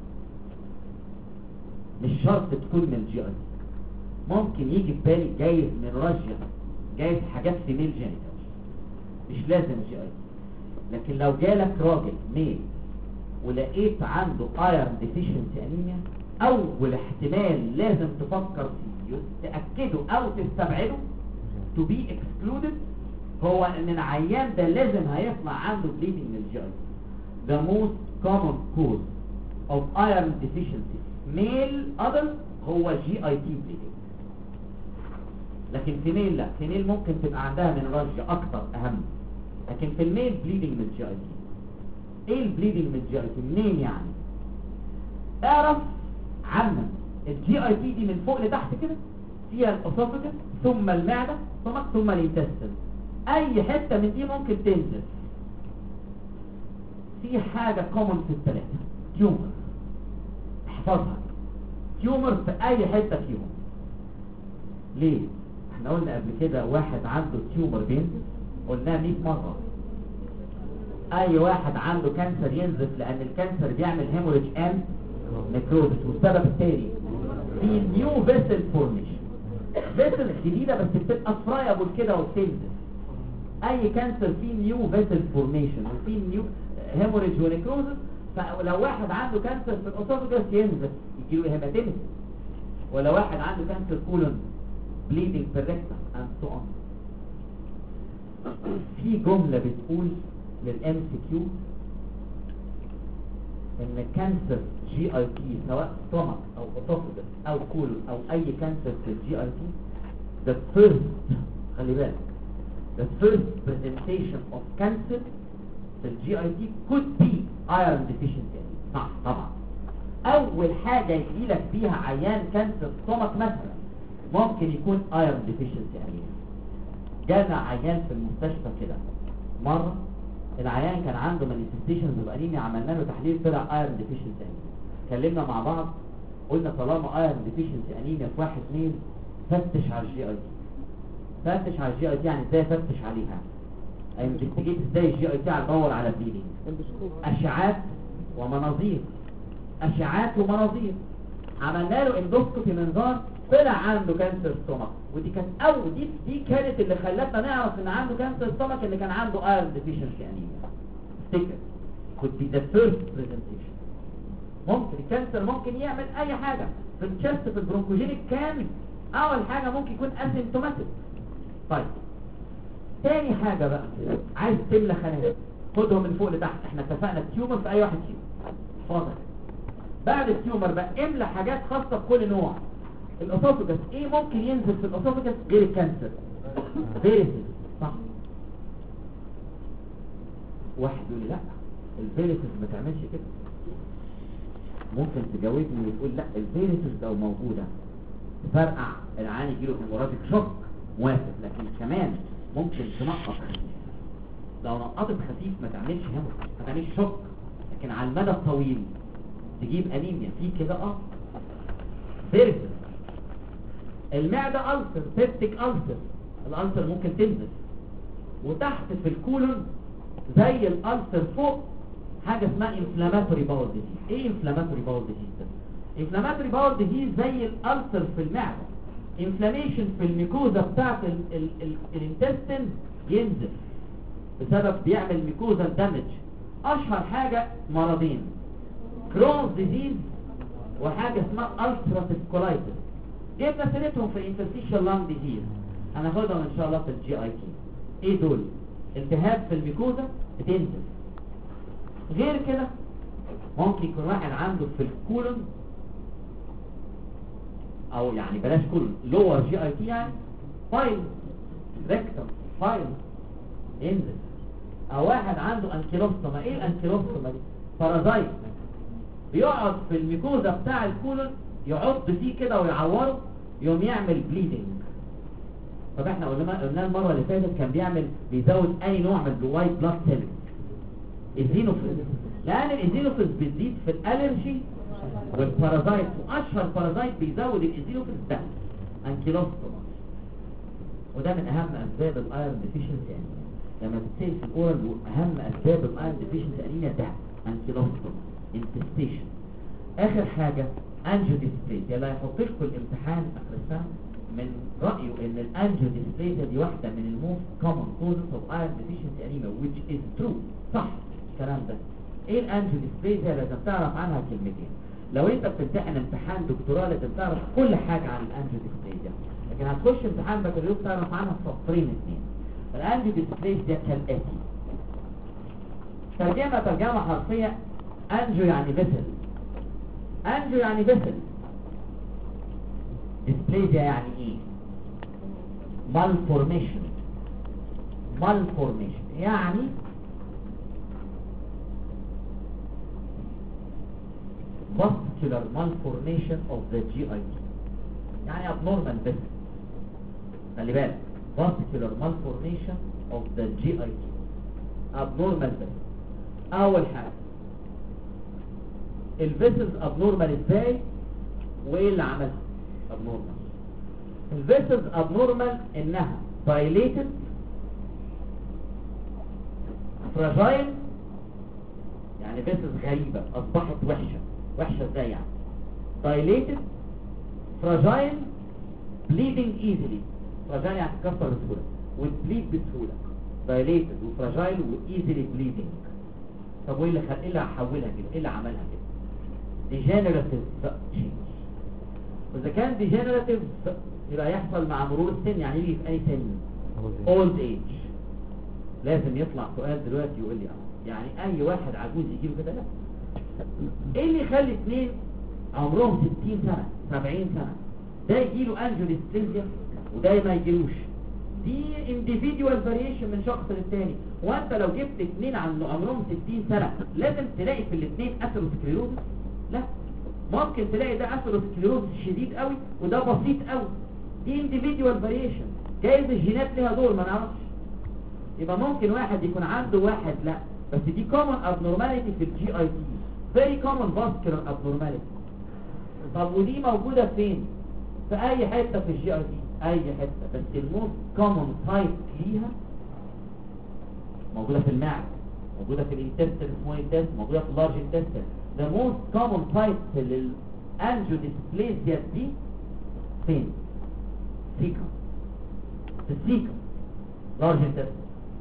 مش شرط تكون من الجي اي. ممكن يجي في بالي جايز من رجل جايز حاجات في ميل جينيتال مش لازم جي اي. لكن لو جالك راجل ميل ولقيت عنده ايرون ديفيشنسي انيميا اول احتمال لازم تفكر فيه تاكده او تستبعده to be excluded هو ان العيان ده لازم هيطلع عنده bleeding من الجي اي. the most common cause of iron deficiency male adult هو جي اي تي bleeding. لكن في ميل لا. في ميل ممكن تبقى عندها من رجة اكتر اهم. لكن في الميل bleeding من الجي اي تي. ايه البليدنج من الجي اي تي؟ منين يعني؟ اعرف عامة الجي اي تي دي من فوق لتحت كده فيها الاسوفاجس ثم المعدة ثم الانتستين. اي حتة من دي ممكن تنزل. في حاجة كومن في الثلاثة تيومر. احفظها. تيومر في اي حتة فيهم. ليه؟ احنا قلنا قبل كده واحد عنده تيومر بينزل قلناها 100 مرة. اي واحد عنده كانسر ينزف لان الكانسر بيعمل هيموريج اند نيكروزس. والسبب الثاني في نيو فيسل فورميشن. فيسل جديده بس بتبقى فرايبل كده وبتنزف. اي كانسر فيه نيو فيسل فورميشن وفيه نيو هيموريج ونيكروزس. فلو واحد عنده كانسر في الاسوفاجس ينزف يجيله هيماتيمس. ولو واحد عنده كانسر كولون بليدنج في الريكتم اند سو اون. في جمله بتقول للام سي كيو ان كانسر جي اي تي سواء ستومك او اوتوفيجس او كولون او اي كانسر في الجي اي تي the first خلي بالك the first presentation of cancer في الجي اي تي could be iron deficiency. صح طبعا. اول حاجة يجيلك بيها عيان كانسر ستومك مثلا ممكن يكون iron deficiency anemia. جانا عيان في المستشفى كده مرة العيان كان عنده manifestations of anemia، عملنا له تحليل طلع iron deficiency anemia. اتكلمنا مع بعض قلنا طالما iron deficiency anemia في 1 2 فتش على الجي اي تي. فتش على الجي اي تي يعني ازاي فتش عليها؟ انفستيجيت ازاي الجي اي تي ادور على بليدنج. اشعاعات ومناظير، اشعاعات ومناظير. عملنا له اندوسكوبي منظار طلع عنده كانسر ستومك، ودي كانت دي كانت اللي خلتنا نعرف ان عنده كانسر ستومك، اللي كان عنده ايرون ديفيشنسي انيميا. افتكر could be the first presentation. ممكن الكانسر ممكن يعمل اي حاجه في الشست في البرونكوجينيك كان اول حاجه ممكن يكون اسيمتوماتيك. طيب تاني حاجه بقى عايز تملى خلايا خدهم من فوق لتحت. احنا اتفقنا التيومر في اي واحد فيهم واضح. بعد التيومر بقى املى حاجات خاصه بكل نوع. الاسوفجس ايه ممكن ينزل في الاسوفجس غير الكانسر؟ فيريسز. صح. واحد يقول لي لا الفيريسز ما تعملش كده. ممكن تجاوبني وتقول لا الفيريسز لو موجوده تفرقع العيان يجيله هيموراجيك شوك، موافق، لكن كمان ممكن تنقط خفيف. لو نقطت خفيف ما تعملش هيموراجيك، ما تعملش شوك، لكن على المدى الطويل تجيب انيميا في كده. فيريسز. المعدة ألسر، سيبتيك ألسر، الألسر ممكن تنزل. وتحت في الكولون زي الألسر فوق حاجة اسمها inflammatory bowel disease. ايه inflammatory bowel disease ده؟ inflammatory bowel disease زي الألسر في المعدة، inflammation في الميكوزا بتاعت الانتستين ينزل بسبب بيعمل ميكوزا دامج. أشهر حاجة مرضين كرونز ديزيز وحاجة اسمها ulcerative colitis. جبنا سيرتهم في interstitial lung disease، هناخدهم ان شاء الله في الجي اي تي. ايه دول؟ التهاب في الميكوزا بتنزل. غير كده ممكن يكون واحد عنده في الكولون او يعني بلاش كولون لور جي اي تي يعني فايل ريكتم فايل ينزل. او واحد عنده انكيلوستوما. ايه الانكيلوستوما دي؟ بارازايت بيقعد في الميكوزا بتاع الكولون يعض فيه كده ويعوره يوم يعمل بليدنج. طب احنا قلنا المره اللي فاتت كان بيزود اي نوع من الوايت بلاد سيلز، الزينوفيلز، لان الزينوفيلز بتزيد في الالرجي والبارازايت، واشهر بارازايت بيزود الزينوفيلز ده انكيلوستوما، وده من اهم اسباب الايرون ديفيشنسي انيميا. لما تتسال في الاورال اهم اسباب الايرون ديفيشنسي انيميا ده انكيلوستوما انتستيشن. اخر حاجه انجيوديسبليزيا اللي هيحط لكم الامتحان اخر السنه من رايه ان الانجيوديسبليزيا دي واحده من الموست كومن كوزز اوف ايرون ديفيشنسي انيميا which is true. صح الكلام ده. ايه الانجيوديسبليزيا؟ لازم تعرف عنها كلمتين. لو انت بتمتحن امتحان دكتوراه لازم تعرف كل حاجه عن الانجيوديسبليزيا، لكن هتخش امتحان بكالوريوس تعرف عنها سطرين اتنين. الانجيوديسبليزيا كالاتي. ترجمه حرفيه. انجيو يعني فيسل، انجيو يعني فيسل. ديسبليزيا يعني ايه؟ malformation. malformation يعني vascular malformation of the GIT، يعني abnormal vessel. خلي بالك vascular malformation of the GIT abnormal vessel. اول حاجه الفيسلز ابنورمال ازاي وايه اللي عملها ابنورمال؟ الفيسلز ابنورمال انها dilated fragile، يعني فيسلز غريبة اصبحت وحشة ازاي يعني؟ dilated fragile bleeding easily. fragile يعني تكسر بسهولة وتبليد بسهولة. dilated وفراجايل وايزيلي bleeding. طب وايه اللي هحولها كده؟ ايه اللي عملها كده؟ degenerative change. واذا كان degenerative يبقى يحصل مع مرور السن، يعني يجي في اي سن؟ old age. لازم يطلع سؤال دلوقتي يقول لي يعني اي واحد عجوز يجيله كده؟ لا، ايه اللي يخلي اثنين عمرهم 60 سنة 70 سنة ده يجيله انجيوديسبليزيا وده ما يجيلوش؟ دي individual variation من شخص للتاني. وانت لو جبت اثنين عمرهم 60 سنة لازم تلاقي في الاثنين اثيروسكليروز؟ لا، ممكن تلاقي ده اثيروسكليروز شديد قوي وده بسيط قوي. دي individual variation، جايز الجينات ليها دور ما نعرفش. يبقى ممكن واحد يكون عنده واحد لا، بس دي common abnormality في الجي اي تي، very common vascular abnormality. طب ودي موجودة فين؟ في اي حتة في الجي اي تي، اي حتة، بس الموست كومن تايب ليها موجودة في المعدة، موجودة في الانتستين سمول انتستين، موجودة في اللارج انتستين. the most common type للانجيوديسبليزيا دي فين؟ سيكم، في السيكم لارج انتستين.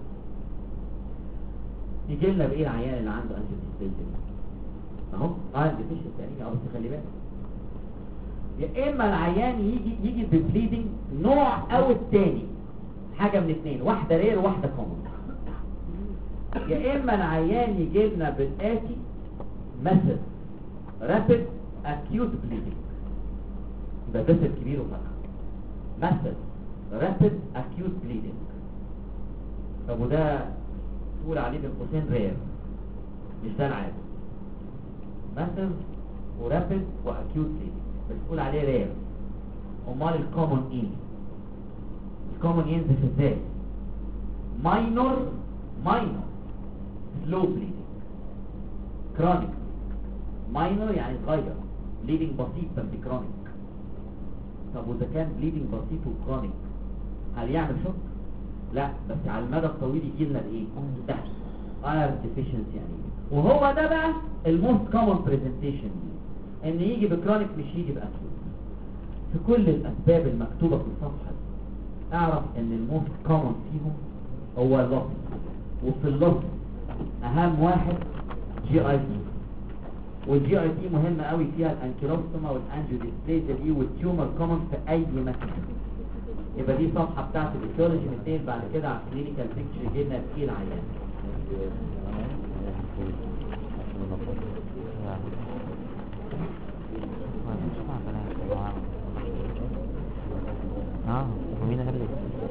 يجي لنا بايه العيان اللي عنده انجيوديسبليزيا اهو؟ ديفيشنت يعني، بس خلي بالك، يا اما العيان يجي ببليدنج نوع او التاني، حاجه من اثنين، واحده رير وواحده كومن. يا اما العيان يجي لنا بالاتي مثل رابيد اكيوت بليدنج، يبقى بس كبير وفتح مثل رابيد اكيوت بليدنج. طب وده تقول عليه بين قوسين رير، مش ده العادي. مثل ورابيد واكيوت بليدنج بس تقول عليه رير. امال الكومن ايه؟ الكومن ينزل ازاي؟ ماينور سلو بليدنج، كرونيك. ماينور يعني صغير، بليدنج بسيط بس كرونيك. طب واذا كان بليدنج بسيط وكرونيك هل يعمل شوك؟ لا، بس على المدى الطويل يجي لنا بايه؟ تحت ايرون ديفيشنسي يعني. وهو ده بقى الموست كومن بريزنتيشن، ان يجي بكرونيك مش يجي باكيوت. في كل الاسباب المكتوبه في الصفحه دي اعرف ان الموست كومن فيهم هو اللفظ، وفي اللفظ اهم واحد جي اي تي. والجي اي تي مهمه قوي فيها الانكيلوستوما والانجيوديسبليزيا دي والتيومر كومن في اي مكان. يبقى دي صفحه بتاعت الايثيولوجي. نتنقل بعد كده على الكلينيكال بيكتشر، يجي لنا بايه العيان. ومين غير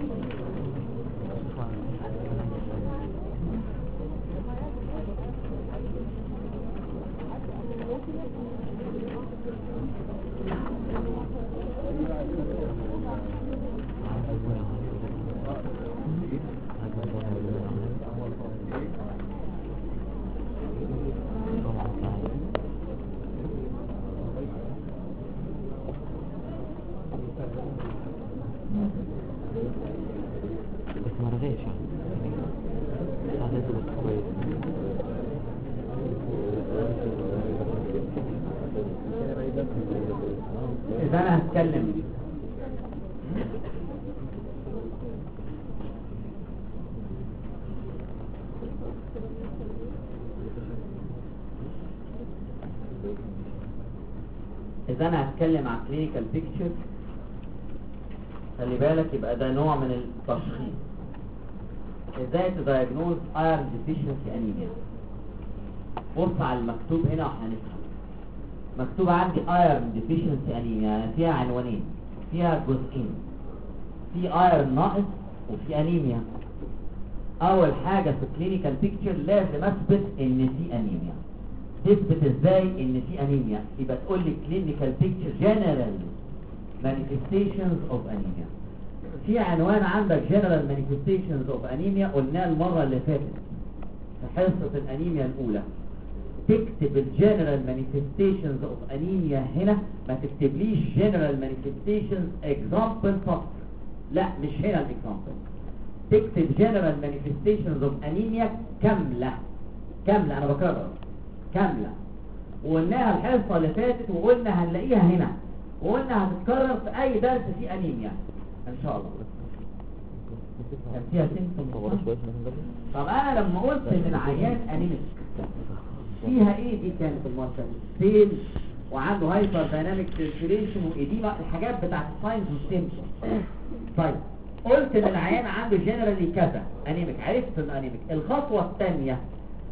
إذا أنا هتكلم على كلينيكال بيكتشر، خلي بالك، يبقى ده نوع من التشخيص. ازاي تدايجنوز ايرون ديفيشنسي انيميا؟ بص على المكتوب هنا وهنفهم. مكتوب عندي ايرون ديفيشنسي انيميا، يعني فيها عنوانين، فيها جزئين، في ايرون ناقص وفي انيميا. اول حاجه في الكلينيكال بيكتشر لازم اثبت ان في انيميا. تثبت ازاي ان في انيميا؟ يبقى تقول لي كلينيكال بيكتشر جنرال مانيفستيشنز اوف انيميا. في عنوان عندك جنرال مانيفستيشنز اوف انيميا، قلناه المره اللي فاتت في حصه الانيميا الاولى. تكتب الجنرال مانيفستيشنز اوف انيميا هنا، ما تكتبليش جنرال مانيفستيشنز اكزامبل فقط، لا مش هنا الاكزامبل. تكتب جنرال مانيفستيشنز اوف انيميا كامله، انا بكرر كامله، وقلناها الحصه اللي فاتت، وقلنا هنلاقيها هنا، وقلنا هتتكرر في اي درس فيه انيميا ان شاء الله. كان فيها سيمتوم. طب انا لما قلت ان العيان انيميك فيها ايه؟ دي كانت المؤشرات سيل وعنده هايبر دايناميك سيركيوليشن وايديما، الحاجات بتاعت الساينز والسيمتوم. طيب قلت ان العيان عنده جنرالي كذا انيميك، عرفت انه انيميك. الخطوه الثانيه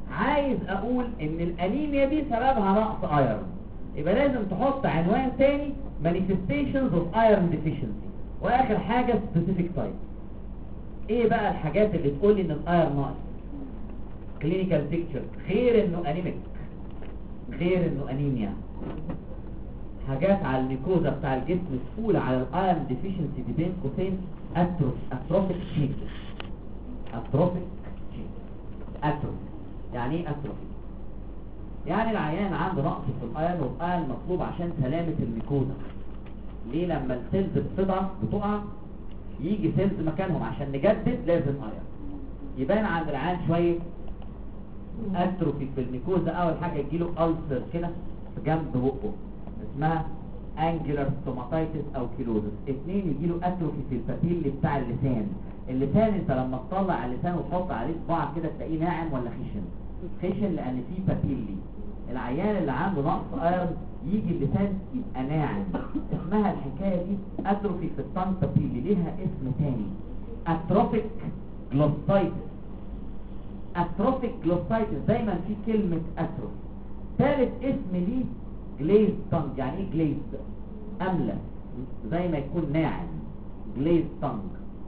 عايز اقول ان الانيميا دي سببها نقص ايرون، يبقى لازم تحط عنوان تاني manifestations of iron deficiency، واخر حاجة specific type. ايه بقى الحاجات اللي تقولي ان الايرون ناقص؟ clinical picture، غير انه انيميك، غير انه انيميا، حاجات على الميكوزا بتاع الجسم تقول على الايرون ديفيشنسي دي بين قوسين اتروفيك تشينج. اتروفيك تشينج، اتروفي يعني ايه اتروفي؟ يعني العيان عنده نقص في الايرون، والايرون مطلوب عشان سلامة الميكوزا. ليه؟ لما السيلز بتقع يجي سيلز مكانهم، عشان نجدد لازم ايرون. يبان عند العيان شوية اتروفي في الميكوزا. اول حاجة يجيله ألسر كده في جنب بقه اسمها انجلر ستوماتايتس او كيلوزس. اتنين يجيله اتروفي في البابيل بتاع اللسان. اللسان انت لما تطلع اللسان وتحط عليه صباعك كده تلاقيه ناعم ولا خشن؟ خشن، لان فيه بابيلي. العيان اللي عنده نقص ايرون يجي اللسان يبقى ناعم، اسمها الحكايه دي اتروفي في الطن بابيلي. ليها اسم تاني اتروفيك جلوسايتس. اتروفيك جلوسايتس دايما في كلمه اتروفي. ثالث اسم ليه جليز تانج. يعني ايه جليز؟ املس، زي ما يكون ناعم، جليز تانج.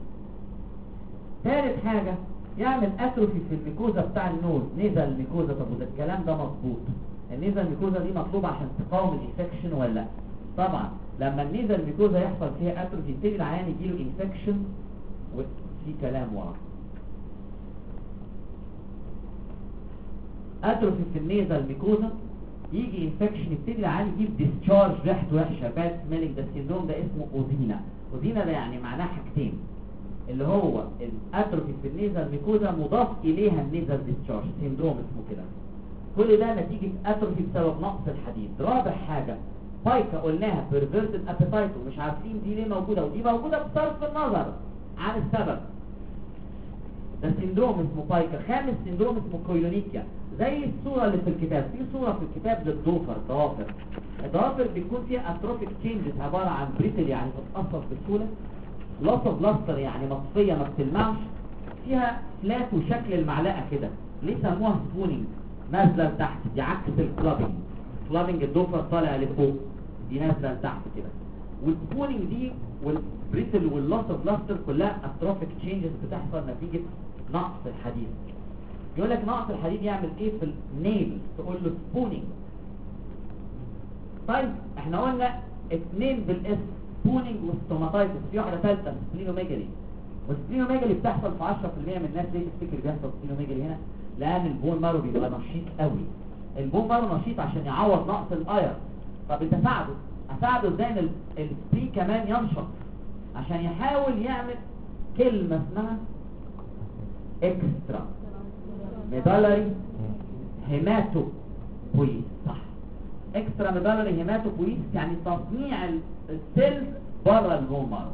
ثالث حاجة يعمل اتروفي في الميكوزا بتاع النوز، نيزل الميكوزا. طب وده الكلام ده مظبوط؟ النيزل الميكوزا دي مطلوبة عشان تقاوم الانفكشن ولا لا؟ طبعا. لما النيزل الميكوزا يحصل فيها اتروفي يبتدي العيان يجيله انفكشن، وفي كلام ورا. اتروفي في النيزل الميكوزا يجي انفكشن، يبتدي العيان يجيب ديسشارج ريحته وحشه، باد سميلينج. ده السندروم ده اسمه اوزينا. اوزينا ده يعني معناه حاجتين، اللي هو الاتروفي في النيزل ميكوزا مضاف اليها النيزل ديسشارج، سندروم اسمه كده. كل ده نتيجه اتروفي بسبب نقص الحديد. رابع حاجه بايكا قلناها بيرفيرتد ابيتايت، ومش عارفين دي ليه موجوده، ودي موجوده بصرف النظر عن السبب. ده سندروم اسمه بايكا. خامس سندروم اسمه كويلونيكيا، زي الصورة اللي في الكتاب. في صورة في الكتاب للضوفر، ضوافر. الضوافر بيكون فيها اتروفيك تشينجز، عبارة عن بريتل يعني بتتقصف بسهولة، لوس اوف لاستر يعني مطفية ما بتلمعش، فيها فلات وشكل المعلقة كده. ليه سموها سبونينج؟ نازلة لتحت، دي عكس الكلابينج. كلابينج الضوفر طالع لفوق، دي نازلة لتحت كده. والسبونينج دي والبريتل واللوس اوف لاستر كلها اتروفيك تشينجز بتحصل نتيجة نقص الحديد. يقول لك نقص الحديد يعمل ايه في النيل؟ تقول له سبونينج. طيب احنا قلنا اتنين بالاسم، سبونينج وستوماتايتس. في واحده ثالثه سبلينوميجالي. والسبلينوميجالي بتحصل في 10% من الناس. ليه تفتكر بيحصل سبلينوميجالي هنا؟ لان البون مارو بيبقى نشيط قوي. البون مارو نشيط عشان يعوض نقص الايرون. طب انت اساعده ازاي ان السبلين كمان ينشط؟ عشان يحاول يعمل كلمه اسمها اكسترا ميدالري هيماتوبويس. صح، اكسترا ميدالري هيماتوبويس يعني تصنيع السيلز بره البون مارو.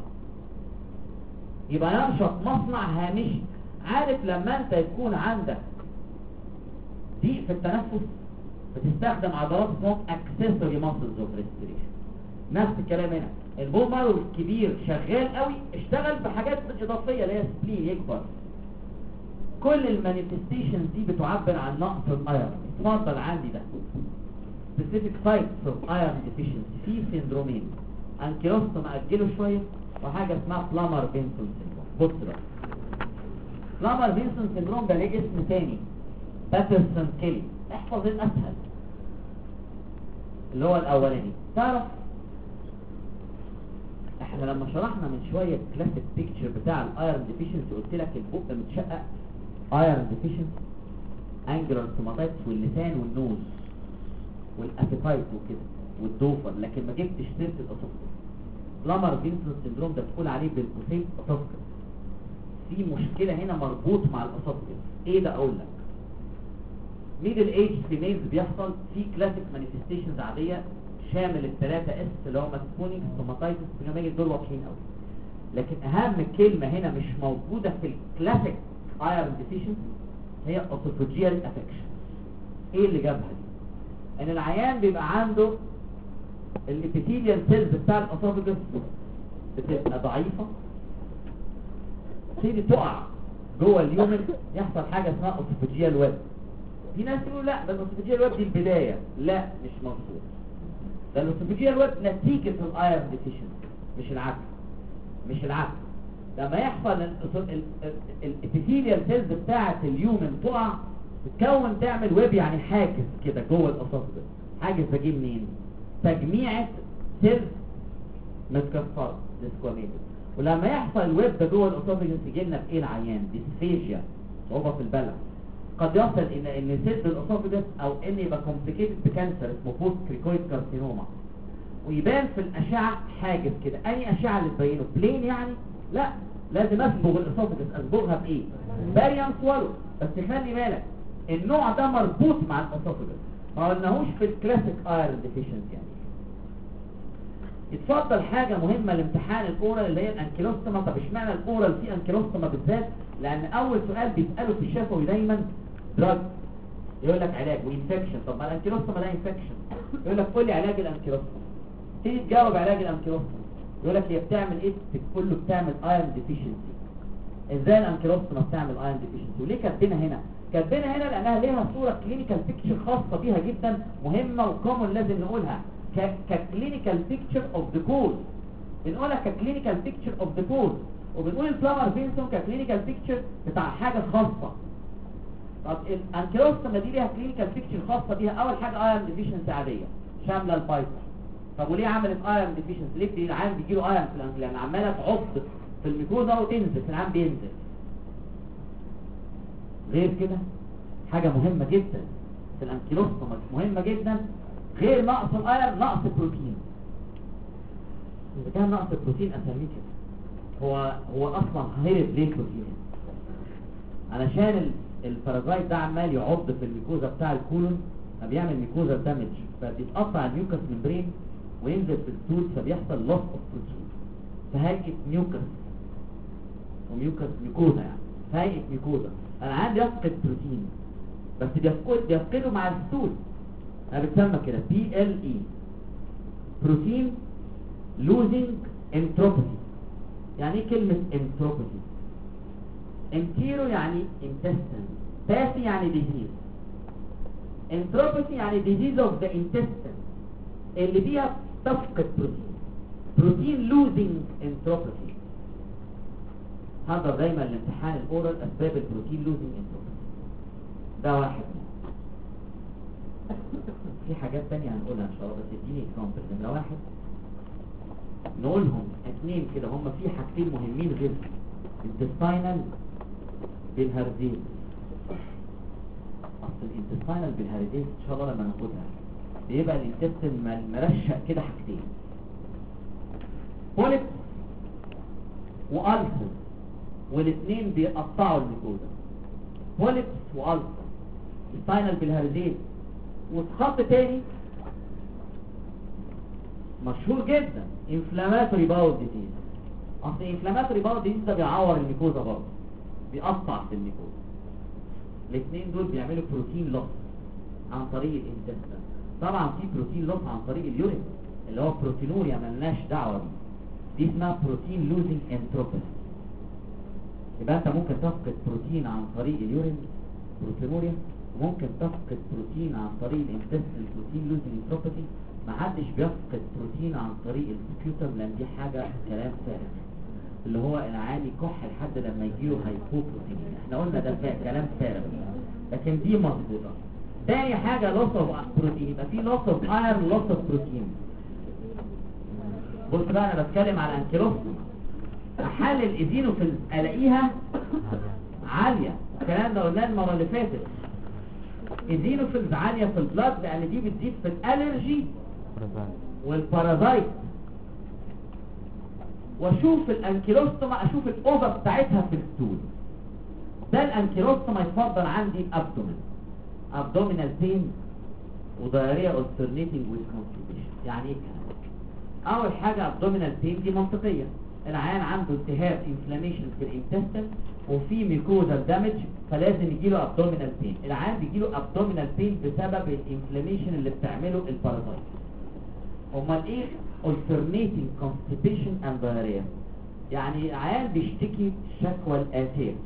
يبقى ينشط مصنع هامشي. عارف لما انت يكون عندك ضيق في التنفس بتستخدم عضلات اسمهم اكسسوري ماسلز اوف ريسبيريشن. نفس الكلام هنا، البون مارو الكبير شغال قوي، اشتغل بحاجات اضافيه اللي هي سبلين يكبر. كل المانيفستيشنز دي بتعبر عن نقص الايرون. اتفضل عندي ده specific types of iron deficiency. في سندرومين، انكيلوستوم اجله شويه، وحاجه اسمها بلامر بينسون سندروم. بص بقى، بلامر بينسون سندروم ده ليه اسم تاني، باترسون كيلي. احفظ الاسهل اللي هو الاولاني. تعرف احنا لما شرحنا من شويه كلاسيك بيكتشر بتاع الايرون ديفيشنسي قلت لك البق متشقق ايرون ديفيشنسي، انجلر ستوماتايتس، واللسان والنوز والابيتايت وكده والضوفر، لكن ما جبتش سيره الاسوفجس. بلامر فينسون سندروم ده بتقول عليه بالقوسين اسوفجس. في مشكله هنا مربوط مع الاسوفجس. ايه ده؟ اقول لك، ميدل ايج فيميلز بيحصل في كلاسيك مانيفستيشنز عاديه شامل الثلاثه اس اللي هم سبونينج ستوماتايتس سبلينوميجالي، دول واضحين قوي. لكن اهم كلمه هنا مش موجوده في الكلاسيك ايرون ديفيشنسي هي اسوفجيال افكشن. ايه اللي جابها دي؟ ان العيان بيبقى عنده الابيثيليال سيلز بتاع الاسوفجس بتبقى ضعيفه، تيجي تقع جوه اليومن، يحصل حاجه اسمها اسوفجيال ويب. في ناس يقولوا لا ده الاسوفيجيال ويب دي البدايه. لا مش مظبوط. ده الاسوفيجيال ويب نتيجه الايرون ديفيشنسي مش العكس. مش العكس. لما يحصل الابيثيليال سيلز بتاعه اليومن تقع تتكون تعمل ويب، يعني حاجز كده جوه الاسوفيجس. حاجز ده جه منين؟ تجميعة سيلز متكسره ديسكواميتد. ولما يحصل الويب ده جوه الاسوفيجس يجي لنا بايه العيان؟ ديسفيجيا، صعوبه في البلع. قد يصل ان سيلز الاسوفيجس او ان يبقى كومبليكيتد بكانسر اسمه بوست كريكويد كارسينوما، ويبان في الاشعه حاجز كده. اي اشعه اللي تبينه بلين يعني؟ لا، لازم اصبغ الاسوفيجس. اصبغها بايه؟ باريان سوالو. بس خلي بالك النوع ده مربوط مع الاسوفيجس، ما قلناهوش في الكلاسيك ايرون ديفيشنسي. يعني يتفضل حاجه مهمه لامتحان الاورال اللي هي الانكيلوستوما. طب اشمعنى الاورال فيه انكيلوستوما بالذات؟ لان اول سؤال بيساله في الشفوي دايما دراج، يقول لك علاج وانفكشن. طب ما الانكيلوستوما ده انفكشن، يقول لك قول لي علاج الانكيلوستوما. تيجي تجاوب علاج الانكيلوستوما يقول لك هي بتعمل ايه؟ تقول له بتعمل ايرون ديفيشنسي. ازاي الانكيلوستوما بتعمل ايرون ديفيشنسي؟ وليه كاتبينها هنا؟ كاتبينها هنا لانها ليها صوره كلينيكال بيكتشر خاصه بيها جدا، مهمه وكومن لازم نقولها ككلينيكال بيكتشر اوف ذا كوز. بنقولها ككلينيكال بيكتشر اوف ذا كوز، وبنقول البلامر فينسون ككلينيكال بيكتشر بتاع حاجه خاصه. طب الانكيلوستوما دي ليها كلينيكال بيكتشر خاصه بيها. اول حاجه ايرون ديفيشنسي عاديه شامله البايتر. طب وليه عملت ايرون ديفيشنسي؟ ليه العيان بيجي له ايرون في الانكيلوستوما؟ لان عماله تعض في الميكوزا وتنزل في العيان بينزل. غير كده حاجه مهمه جدا في الانكيلوستوما، مهمه جدا، غير نقص الايرون نقص البروتين. اذا كان نقص البروتين اسميه كده، هو اصلا هيرب ليه البروتين؟ علشان البارازايت ده عمال يعض في الميكوزا بتاع الكولون، فبيعمل ميكوزا دامج، فبيتقطع الميوكس ممبرين وينزل في السود، فبيحصل لوس اوف بروتين في هيئه ميوكس وميوكس ميكوزا. يعني في هيئه ميكوزا انا عندي يفقد بروتين، بس بيفقده مع السود. انا بتسمى كده PLE بروتين لوزنج انتروبيثي. يعني ايه كلمه انتروبيثي؟ انتيرو يعني intestine، باثي يعني disease، انتروبيثي يعني disease of the intestine اللي فيها تفقد بروتين لوزنج انتروبيثي. هذا دايما الامتحان الاورال اسباب البروتين لوزنج انتروبيثي. ده واحد. في حاجات تانية هنقولها ان شاء الله، بس اديني اكزامبل. نمرة واحد نقولهم اتنين كده، هم في حاجتين مهمين غير intestinal بالهرديز. اصل الانتستينال بالهرديز ان شاء الله لما ناخدها بيبقى الانتستين مرشق كده حاجتين، بوليب والسر، والاثنين بيقطعوا الميكوزا. بوليب والسر انتستينال بالهرديز. وخط تاني مشهور جدا inflammatory bowel disease. اصل inflammatory bowel disease ده بيعور الميكوزا برضه، بيقطع في الميكوزا. الاثنين دول بيعملوا بروتين لوس عن طريق الانتستين. طبعا في بروتين لوس عن طريق اليورين اللي هو بروتينوريا ملناش دعوه بيه، دي اسمها بروتين لوزنج انتروبيثي. يبقى انت ممكن تفقد بروتين عن طريق اليورين بروتينوريا، وممكن تفقد بروتين عن طريق الانتستين بروتين لوزنج انتروبيثي. ما حدش بيفقد بروتين عن طريق السبيوتم لان دي حاجه كلام فارغ، اللي هو العالي كح لحد لما يجيله هايبوبروتين. احنا قلنا ده كلام فارغ، لكن دي مظبوطه. تاني حاجه لوس اوف بروتين، يبقى في لوس اوف ايرون لوس اوف بروتين. بص بقى انا بتكلم على انكيلوستوما، احلل الايزينوفيلز الاقيها عاليه. الكلام ده قلناه المره اللي فاتت. ايزينوفيلز عاليه في البلاد لان دي بتزيد في الالرجي والبارازايت. واشوف الانكيلوستوما، اشوف الاوفا بتاعتها في الستول. ده الانكيلوستوما يتفضل عندي الابدومين، ابدومينال بين ودايريا alternating with constipation. يعني ايه الكلام؟ اول حاجه ابدومينال بين دي منطقيه، العيان عنده التهاب انفلاميشن في الانتستين وفي ميكوزا دامج فلازم يجيله ابدومينال بين. العيان بيجيله ابدومينال بين بسبب الانفلاميشن اللي بتعمله البارازايت. امال ايه alternating constipation and diarrhea؟ يعني عيان بيشتكي شكوى الآثار،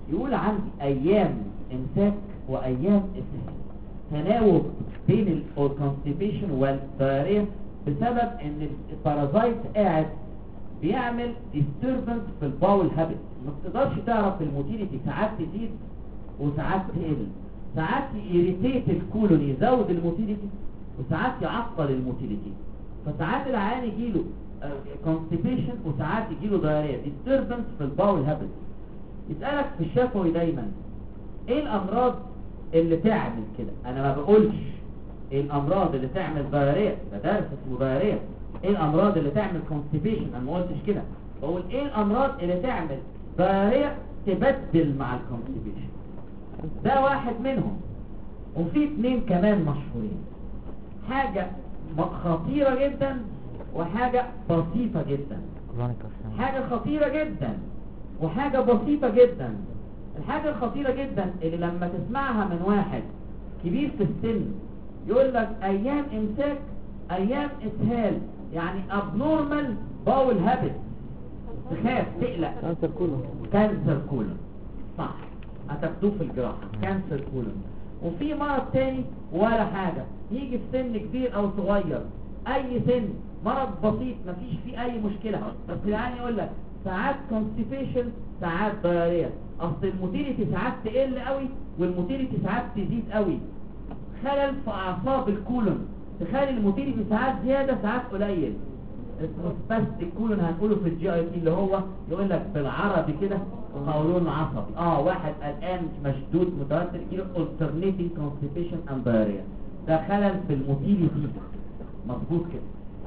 يقول عندي ايام امساك وايام اسهال، تناوب بين الكونستيبيشن والدايريا بسبب ان البارازايت قاعد بيعمل disturbance في الباول هابت. ما تقدرش تعرف الموتيليتي، ساعات تزيد وساعات تقل، ساعات يريتيت الكولون يزود الموتيليتي وساعات يعطل الموتيليتي. فساعات العيان يجيله كونستيبيشن وساعات يجيله دايريا disturbance في الباول هابت. يسألك في الشفوي دايما ايه الامراض اللي تعمل كده؟ انا ما بقولش ايه الامراض اللي تعمل دايريا، ده درس اسمه دايريا. ايه الامراض اللي تعمل كونستيبيشن؟ انا ما قلتش كده، بقول ايه الامراض اللي تعمل دايريا تبدل مع الكونستيبيشن. ده واحد منهم. وفي اتنين كمان مشهورين، حاجة خطيرة جدا وحاجة بسيطة جدا. حاجة خطيرة جدا وحاجة بسيطة جدا. الحاجة الخطيرة جدا اللي لما تسمعها من واحد كبير في السن يقول لك ايام امساك ايام اسهال، يعني abnormal bowel habit، تخاف تقلق. كانسر كولون. كانسر كولون، صح، هتاخدوه في الجراحة كانسر كولون. وفي مرض تاني ولا حاجة، يجي في سن كبير او صغير، اي سن، مرض بسيط مفيش فيه اي مشكلة، بس يعني يقول لك ساعات constipation ساعات diarrhea. اصل الموتيليتي ساعات تقل قوي والموتيليتي ساعات تزيد قوي، خلل في اعصاب الكولون تخلي الموتيليتي ساعات زيادة ساعات قليل. اسمه بس الكولون هنقوله في الجي اي تي، اللي هو يقول لك بالعربي كده قولون عصبي. واحد قلقان مشدود متوتر يجيله alternating constipation and diarrhea، ده خلل في الموتيليتي. مظبوط كده.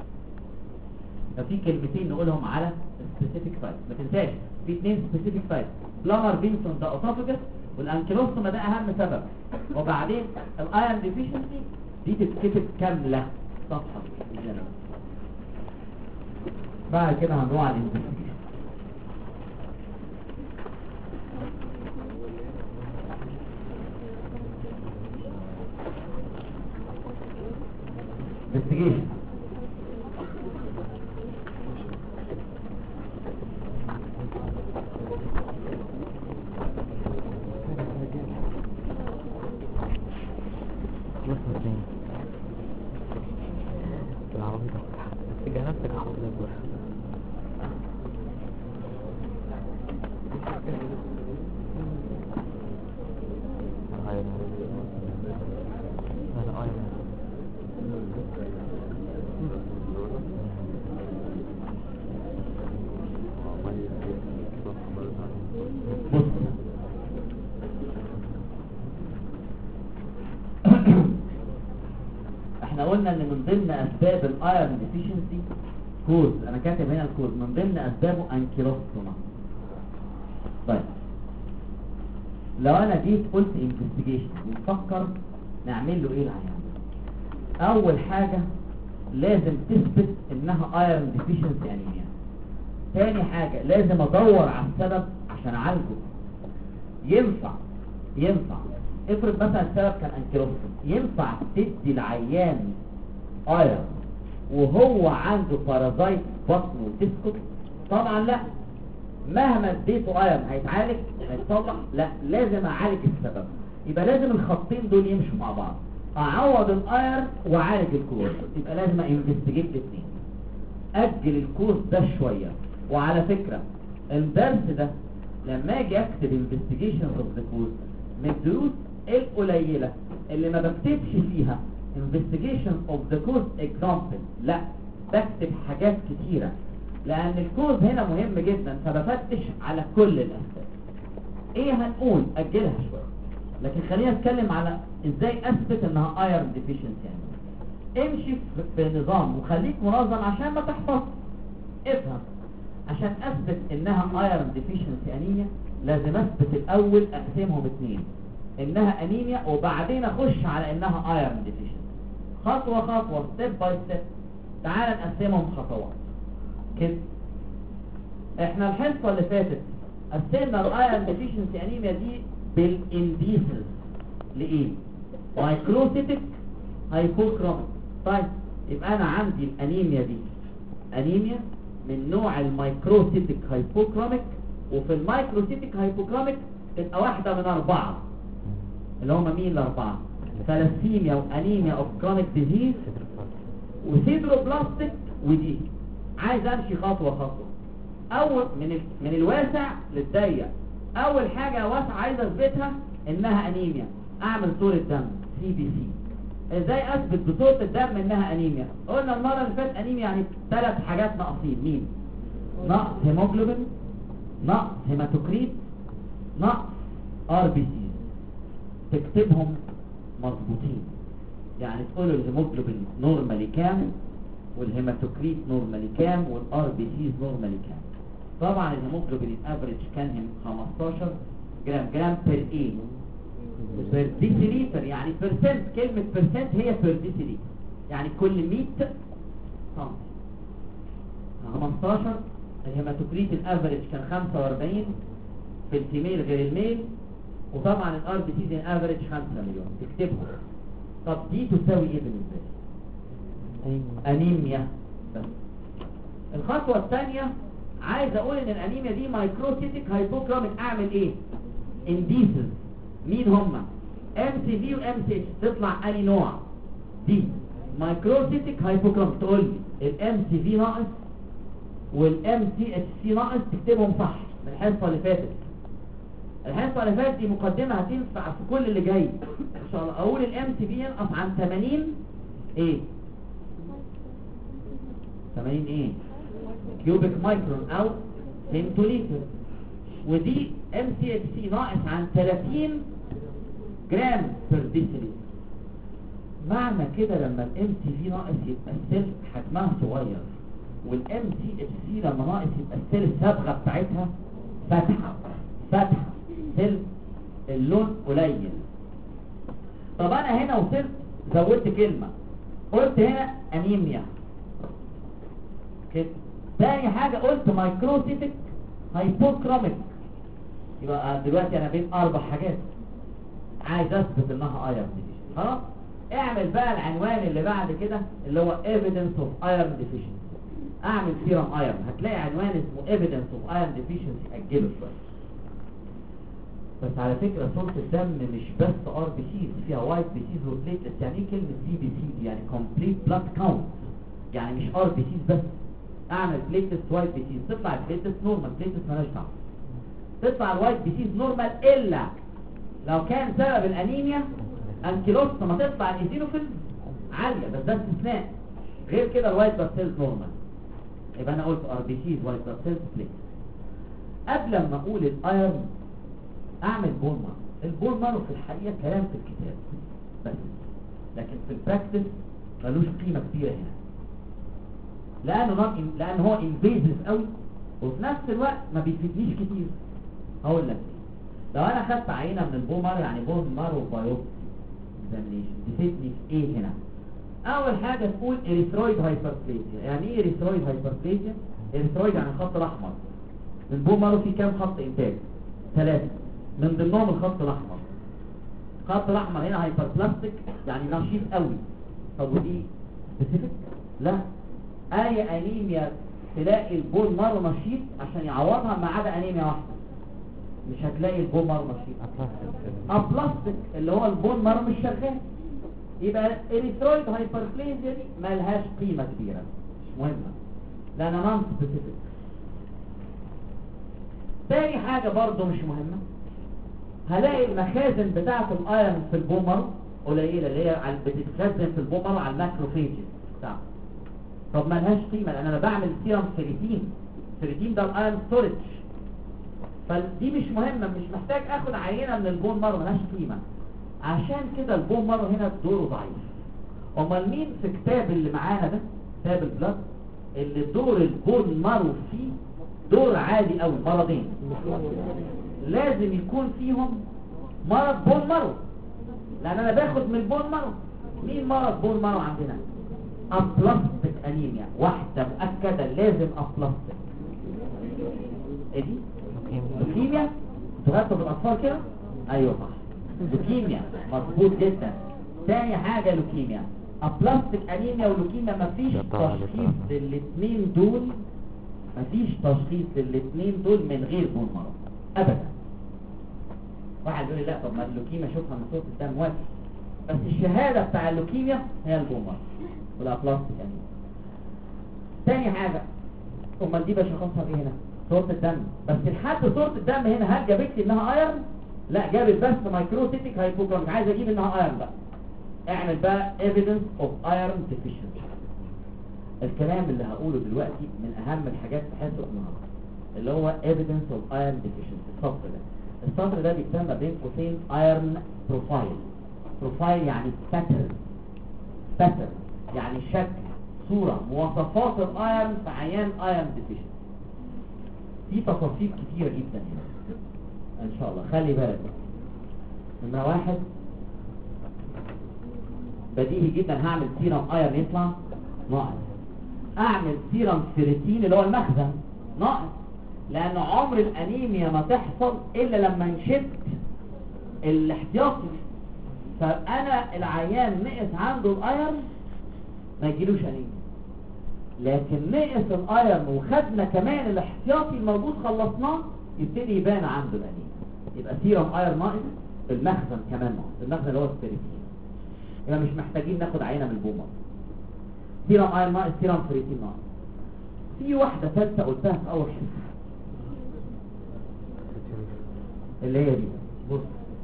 ففي كلمتين نقولهم على specific type، ما تنساش في 2 specific type، بلامر بينسون ده اوتوفاجس، والانكيلوستوما ده اهم سبب. وبعدين الايرون ديفيشنسي دي تتكتب كامله صفحه بالجنب. بعد كده هنروح على الانفستيجيشن. انفستيجيشن قلنا ان من ضمن اسباب الايرون ديفيشنسي كوز، انا كاتب هنا الكوز، من ضمن اسبابه انكيلوستوما. طيب لو انا جيت قلت انفستيجيشن ونفكر نعمل له ايه العيان، اول حاجة لازم تثبت انها ايرون ديفيشنسي انيميا. تاني حاجة لازم ادور على السبب عشان اعالجه. ينفع افرض مثلا السبب كان انكيلوستوما، ينفع تدي العيان ايرون وهو عنده بارازايت بطنه وتسكت؟ طبعا لا. مهما اديته ايرون هيتعالج هيتصلح؟ لا، لازم اعالج السبب. يبقى لازم الخطين دول يمشوا مع بعض، اعوض الايرون واعالج الكوز. يبقى لازم انفستيجيت الاثنين، اجل الكوز ده شويه. وعلى فكره الدرس ده لما اجي اكتب انفستيجيشن اوف ذا كوز من الدروس القليله اللي ما بكتبش فيها investigation of the cause example، لا بكتب حاجات كتيرة لان الكوز هنا مهم جدا، فبفتش على كل الاسباب. ايه هنقول اجلها شوية، لكن خلينا نتكلم على ازاي اثبت انها ايرون ديفيشنسي. يعني امشي في نظام وخليك منظم عشان ما تحفظ. افهم، عشان اثبت انها ايرون ديفيشنسي انيميا لازم اثبت الاول اقسمهم 2، انها انيميا وبعدين اخش على انها ايرون ديفيشنسي، خطوة خطوة، ستيب باي ستيب. تعال نقسمهم خطوات كده. احنا الحصة اللي فاتت قسمنا الايرون ديفيشنسي انيميا دي بالانديسز لايه؟ مايكروسيتك هايبوكروميك. طيب يبقى انا عندي الانيميا دي انيميا من نوع المايكروسيتك هايبوكروميك، وفي المايكروسيتك هايبوكروميك تبقى واحدة من 4 اللي هم مين ال4؟ ثلاسيميا وانيميا اوف كرونيك ديزيز وسيدروبلاستيك ودي. عايز امشي خطوة خطوة. اول من الواسع للضيق. اول حاجة واسعة عايز اثبتها انها انيميا، اعمل صورة دم CBC. ازاي اثبت بصورة الدم انها انيميا؟ قلنا المرة اللي فاتت انيميا يعني 3 حاجات ناقصين. مين؟ نقص هيموجلوبين، نقص هيماتوكريت، نقص RBC. تكتبهم مظبوطين، يعني تقول الهيموجلوبين نورمالي كام، والهيماتوكريت نورمالي كام، والRBC نورمالي كام. طبعا الهيموجلوبين الافريج كان 15 جرام بير ايه بير ديسيليتر، يعني برسنت. كلمة برسنت هي بير ديسيليتر، يعني كل 100 سم 15. الهيماتوكريت الافريج كان 45 في الفيميل غير الميل، وطبعا الRBC الافريج 5 مليون. تكتبهم. طب دي تساوي ايه بالنسبة لي؟ انيميا. بس الخطوة الثانية عايز اقول ان الانيميا دي مايكروسيتيك هايبوكراميك. اعمل ايه؟ انديسز. مين هما؟ MCV و MCH. تطلع اني نوع؟ دي مايكروسيتيك هايبوكراميك. تقول لي الMCV ناقص والMCHC ناقص. تكتبهم صح من الحصة اللي فاتت. الحصة اللي فاتت دي مقدمة هتنفع في كل اللي جاي ان شاء الله. اقول الMCV ينقص عن 80 ايه؟ 80 ايه؟ كيوبيك مايكرون او سنتوليتر. ودي MCHC ناقص عن 30 جرام بير ديسيليتر. معنى كده لما الMCV ناقص يبقى السيل حجمها صغير، والMCHC لما ناقص يبقى السيل الصبغه بتاعتها فاتحه سيل اللون قليل. طب انا هنا وصلت زودت كلمه، قلت هنا انيميا كده. تاني حاجة قلت مايكروسيتيك هايبوكراميك. يبقى دلوقتي انا بين 4 حاجات عايز اثبت انها ايرون ديفيشنسي. خلاص اعمل بقى العنوان اللي بعد كده اللي هو evidence of iron deficiency. اعمل سيرم ايرون، هتلاقي عنوان اسمه evidence of iron deficiency. اجله شوية. بس على فكرة صورة الدم مش بس RBCs، فيها وايت بيسيز وبليتلتس. يعني ايه كلمة CBC دي؟ يعني complete blood count، يعني مش RBCs بس. اعمل بليتلتس وايت بيسيز، تطلع البليتلتس نورمال. بليتلتس مالهاش دعوه. تطلع الوايت بيسيز نورمال الا لو كان سبب الانيميا انكيلوس، ما تطلع الايزينوفيل عاليه، بس ده استثناء. غير كده الوايت بلاد سيلز نورمال. يبقى انا قلت RBCs وايت بلاد سيلز بليتلتس. قبل ما اقول الايرون اعمل بون مارو. البون مارو في الحقيقه كلام في الكتاب بس، لكن في البراكتس ملوش قيمه كبيره هنا، لأن هو انفيزيف قوي، وفي نفس الوقت ما بيفيدنيش كتير. هقول لك لو انا خدت عينه من البون مارو، يعني بون مارو بايوبسي اكزامينيشن، تفيدني في ايه هنا؟ اول حاجه تقول اريثرويد هايبربليزيا. يعني ايه اريثرويد هايبربليزيا؟ اريثرويد يعني الخط الاحمر. البون مارو فيه كام خط انتاج؟ 3، من ضمنهم الخط الاحمر. الخط الاحمر هنا هايبربلاستيك يعني نشيط قوي. طب ودي سبيسيفيك؟ لا، اي انيميا تلاقي البون مارو نشيط عشان يعوضها، ما عدا انيميا واحده مش هتلاقي البون مارو نشيط. ابلاستيك اللي هو البون مارو مش شغال. يبقى اريثرويد هايبربليزيا دي مالهاش قيمه كبيره، مش مهمه لانها نون سبيسيفيك. تاني حاجه برضو مش مهمه، هلاقي المخازن بتاعه الايرون في البون مارو قليله، اللي هي بتتخزن في البون مارو على الماكروفيجز بتاعه. طب ما لهاش قيمه لان انا بعمل سيرم فيريتين ده الايرون ستورج، فدي مش مهمه، مش محتاج اخد عينه من البون مارو، ملهاش قيمه. عشان كده البون مارو هنا دوره ضعيف. امال مين في كتاب اللي معانا ده، كتاب البلاد، اللي دور البون مارو فيه دور عالي قوي؟ مرضين لازم يكون فيهم مرض بون مارو، لان انا باخد من البون مارو. مين مرض بون مارو عندنا؟ ابلاستيك انيميا، واحدة مؤكدة لازم ابلاستيك. ايه دي؟ لوكيميا. تغطوا بالاطفال كده؟ ايوه صح، لوكيميا مظبوط جدا. تاني حاجة لوكيميا، ابلاستيك انيميا ولوكيميا. مفيش تشخيص للاثنين دول، مفيش تشخيص للاثنين دول من غير بون مارو ابدا. واحد يقول لي لا، طب ما اللوكيميا اشوفها من صوره الدم وافي، بس الشهاده بتاع اللوكيميا هي البومر والابلاستيك يعني. تاني حاجه، امال دي بشخصها بايه هنا؟ صوره الدم بس. لحد صوره الدم هنا هل جابت لي انها ايرن؟ لا، جابت بس مايكروسيتيك هايبوكروميك. عايز اجيب انها ايرن بقى، اعمل بقى evidence of iron deficiency. الكلام اللي هقوله دلوقتي من اهم الحاجات في حصه النهارده اللي هو evidence of iron deficiency. السطر ده بيتسمى بين قوسين iron profile. profile يعني pattern يعني شكل، صورة، مواصفات الايرن في عيان iron deficiency. في تفاصيل كتيرة جدا هنا ان شاء الله، خلي بالك. نمرة واحد، بديهي جدا هعمل سيرم ايرن يطلع ناقص، اعمل سيرم فيريتين اللي هو المخزن ناقص، لان عمر الانيميا ما تحصل الا لما نشد الاحتياطي. فانا العيان نقص عنده الايرن ما يجيلوش انيميا، لكن نقص الايرن وخدنا كمان الاحتياطي الموجود خلصناه يبتدي يبان عنده الانيميا. يبقى سيرم ايرن ناقص، المخزن كمان ناقص، المخزن اللي هو الفيريتين. يبقى مش محتاجين ناخد عينه من البومر. سيرم ايرن ناقص، سيرم فيريتين ناقص. في واحده ثالثه قلتها في اول حصه اللي هي دي. بص،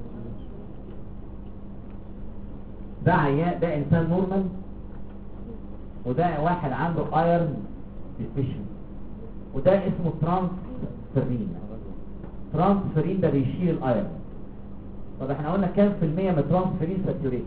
ده عيان، ده انسان نورمال، وده واحد عنده ايرن ديفيشن، وده اسمه ترانسفيرين. ترانسفيرين ده بيشيل الايرن. طب احنا قلنا كام في المية من ترانسفيرين ساتيوريتد؟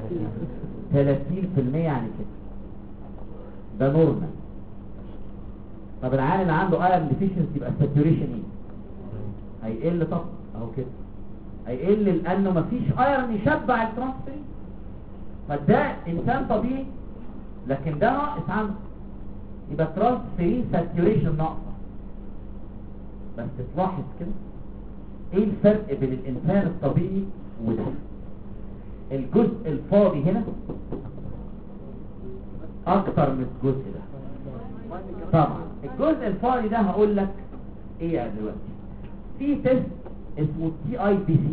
30% يعني كده، ده نورمال. طب العيان اللي عنده ايرن ديفيشنسي يبقى الساتيوريشن ايه؟ هيقل طبعا اهو كده، هيقل لانه مفيش ايرن يشبع الترانسفيرين. فده انسان طبيعي لكن ده ناقص عنده، يبقى ترانسفيرين ساتيوريشن ناقصه. بس تلاحظ كده ايه الفرق بين الانسان الطبيعي وده؟ الجزء الفاضي هنا اكتر من الجزء ده. طبعا الجزء الفاضي ده هقول لك ايه دلوقتي. في تيست اسمه TIBC.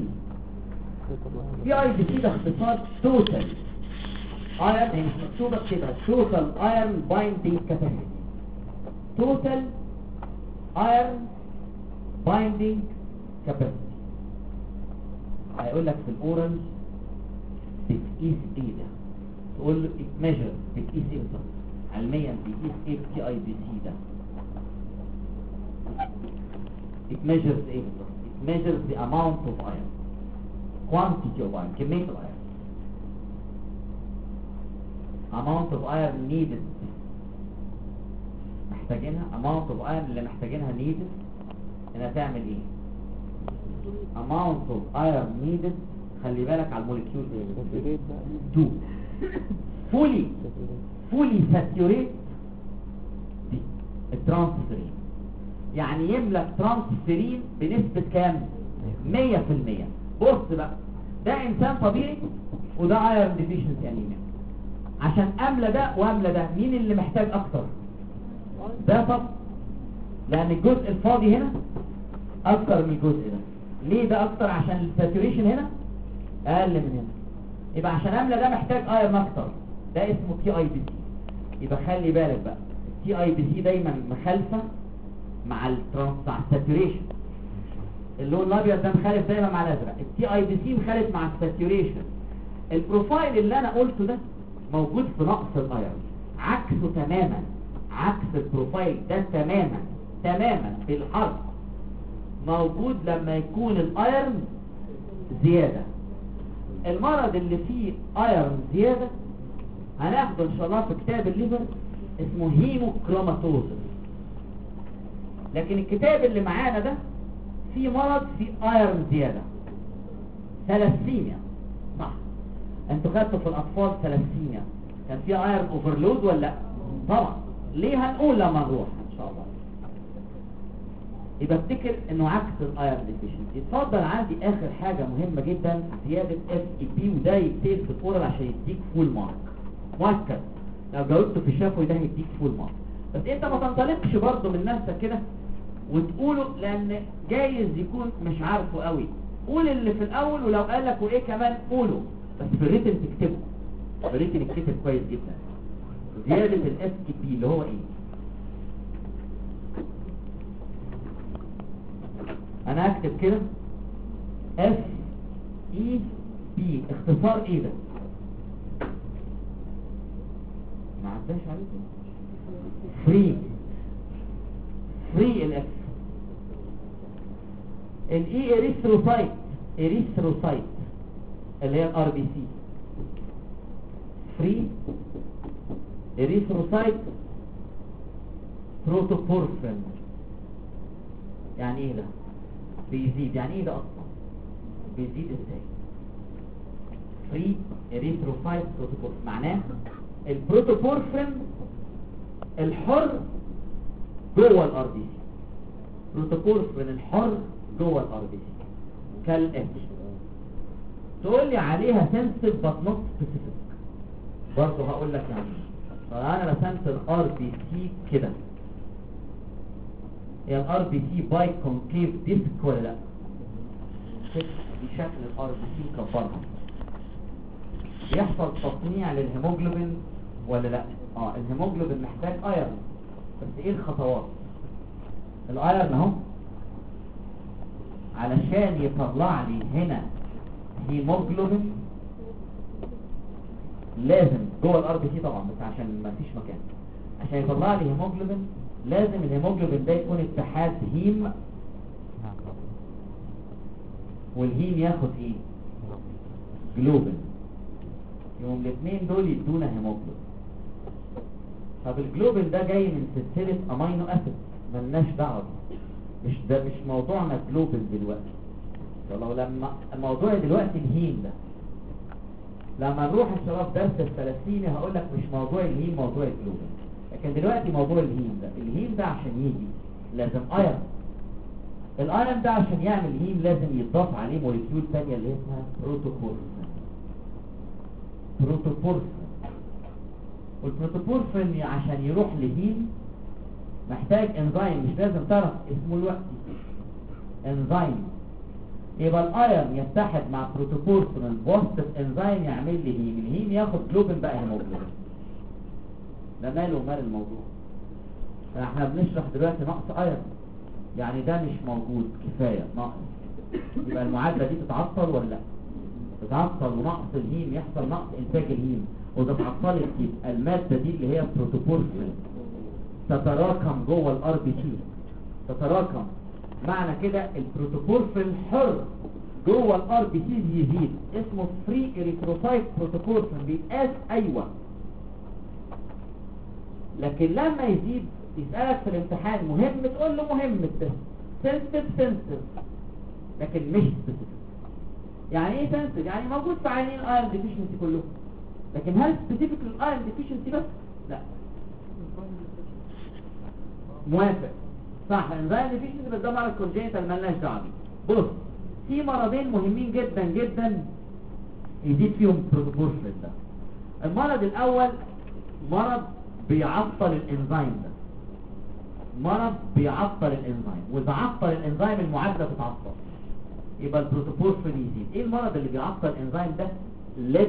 TIBC ده اختصار توتال ايرن، هي مش مكتوبه كده، توتال ايرن بايندينج كاباسيتي. توتال ايرن بايندينج كاباسيتي. هيقول لك في الاورال بتقيس ايه ده؟ تقول له اتميجر، بتقيس ايه بالظبط؟ علميا بتقيس ايه التي اي بي سي ده؟ اتميجرز ايه بالظبط؟ اتميجرز the amount of iron، quantity of iron، كمية الايرن، amount of iron needed، محتاجينها amount of iron اللي محتاجينها needed انها تعمل ايه؟ amount of iron needed، خلي بالك على الموليكيول ايه؟ 2 fully saturate دي الترانسفيرين، يعني يملك ترانسفيرين بنسبة كام؟ 100%. بص بقى، ده انسان طبيعي وده ايرن ديفيشنسي انيميا. عشان املى ده واملى ده، مين اللي محتاج اكتر؟ ده. طب لان الجزء الفاضي هنا اكتر من الجزء ده. ليه ده اكتر؟ عشان الساتوريشن هنا اقل من هنا. يبقى عشان املى ده محتاج ايرن اكتر، ده اسمه تي اي بي سي. يبقى خلي بالك بقى، التي اي بي سي دايما مخالفه مع الساتوريشن. اللون الابيض ده مخالف دايما مع الازرق، التي اي بي سي مخالف مع الساتوريشن. البروفايل اللي انا قلته ده موجود في نقص الايرن، عكسه تماما، عكس البروفايل ده تماما بالحرف موجود لما يكون الايرن زياده. المرض اللي فيه ايرن زياده هناخده ان شاء الله في كتاب الليفر اسمه هيموكروماتوزس. لكن الكتاب اللي معانا ده فيه مرض فيه ايرن زياده، ثلاسيميا. صح، انتوا خدتوا في الاطفال ثلاسيميا كان فيه ايرن اوفرلود ولا لا؟ طبعا. ليه؟ هنقول لما نروح ان شاء الله. يبقى افتكر انه عكس الايرن ديفيشنسي. اتفضل، عندي اخر حاجه مهمه جدا، زياده اف اي بي، وده يتقال في الاورال عشان يديك فول مارك مؤكد. لو جاوبته في الشفوي ده هيديك فول مارك. بس انت ما تنطلقش برضه من نفسك كده وتقوله، لان جايز يكون مش عارفه قوي. قول اللي في الاول، ولو قال لك وايه كمان قوله، بس في الريتن تكتبه. في الريتن يتكتب كويس جدا. زيادة الاس كي بي اللي هو ايه؟ انا اكتب كده اف اي بي، اختصار ايه ده؟ ما عداش عليكم. فري الاف. الاي اريثروسايت اللي هي الار بي سي. فري اريثروسايت بروتوبورفين. يعني ايه ده؟ بيزيد. يعني ايه ده اصلا؟ بيزيد ازاي؟ فري اريثروسايت بروتوبورفين معناه البروتوبورفين الحر جوه الار بي سي. بروتوبورفين الحر جوه الار بي سي كالاتش. تقول لي عليها سنسيتيف بات نوت سبيسيفيك. برضه هقول لك يعني فانا رسمت الار بي سي كده. هي الار بي سي باي كونكيف ديسك ولا لا؟ دي شكل الار بي سي كبرها. بيحصل تصنيع للهيموجلوبين ولا لا؟ الهيموجلوبين محتاج ايرون. بس ايه الخطوات؟ الايرون اهو علشان يطلع لي هنا هيموجلوبين لازم جوه الار بي سي طبعا، بس عشان ما فيش مكان. عشان يطلع لي هيموجلوبين لازم الهيموجلوبين ده يكون اتحاد هيم، والهيم ياخد ايه؟ جلوبين. يوم الاثنين دول يدونا هيموجلوبين. طب الجلوبين ده جاي من سلسله امينو اسيد ملناش دعوه. مش موضوعنا جلوبين دلوقتي. لو لما الموضوع دلوقتي الهيم ده، لما نروح الشباب درس الثلاثيني هقول لك مش موضوع الهيم، موضوع الجلوبين. لكن دلوقتي موضوع الهيم ده، الهيم ده عشان يجي لازم ايرون. الايرون ده عشان يعمل هيم لازم يتضاف عليه موليكيول ثانيه اللي اسمها بروتوبورفين. والبروتوبورفين عشان يروح لهيم محتاج انزيم، مش لازم تعرف اسمه دلوقتي. انزيم يبقى الايرون يتحد مع بروتوبورفين البوزيتيف انزيم يعمل لي هيم. الهيم ياخد جلوبين بقى هيموجلوبين. ده ماله ومال الموضوع. احنا بنشرح دلوقتي نقص ايرون، يعني ده مش موجود كفايه ناقص. يبقى المعادله دي تتعطل ولا لا؟ تتعطل، ونقص الهيم يحصل نقص انتاج الهيم. واذا اتعطلت يبقى الماده دي اللي هي بروتوبورفين تتراكم جوه الار بي سي. تتراكم معنى كده البروتوبورفين الحر جوه الار بي سي يزيد. اسمه فري اريثروسايت بروتوبورفين. بيتقاس ايوه، لكن لما يزيد يسألك في الامتحان مهم تقول له مهم سنسيتيف، لكن مش سبيسيفيك. يعني ايه سنسيتيف؟ يعني موجود في عينين الايرون ديفيشنسي كلهم، لكن هل سبيسيفيك للايرون ديفيشنسي بس؟ لا. موافق صح، انزايم ديفيشنسي بس ده مرض كونجينيتال مالناش دعوه بيه. بص، في مرضين مهمين جدا جدا يزيد فيهم بروتوبورفين ده. المرض الاول مرض بيعطل الانزيم ده. مرض بيعطل الانزيم، واذا عطل الانزيم المعادله تتعطل، يبقى البروتوبورفين يزيد. ايه المرض اللي بيعطل الانزيم ده؟ ليد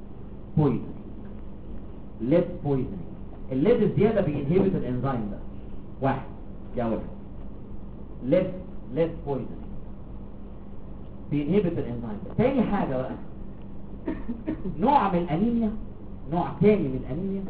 بويزنينج. الليد الزياده بينهبت الانزيم ده. واحد ليد بويزنينج بينهبت الانزيم ده. تاني حاجه بقى نوع من الانيميا، نوع تاني من الانيميا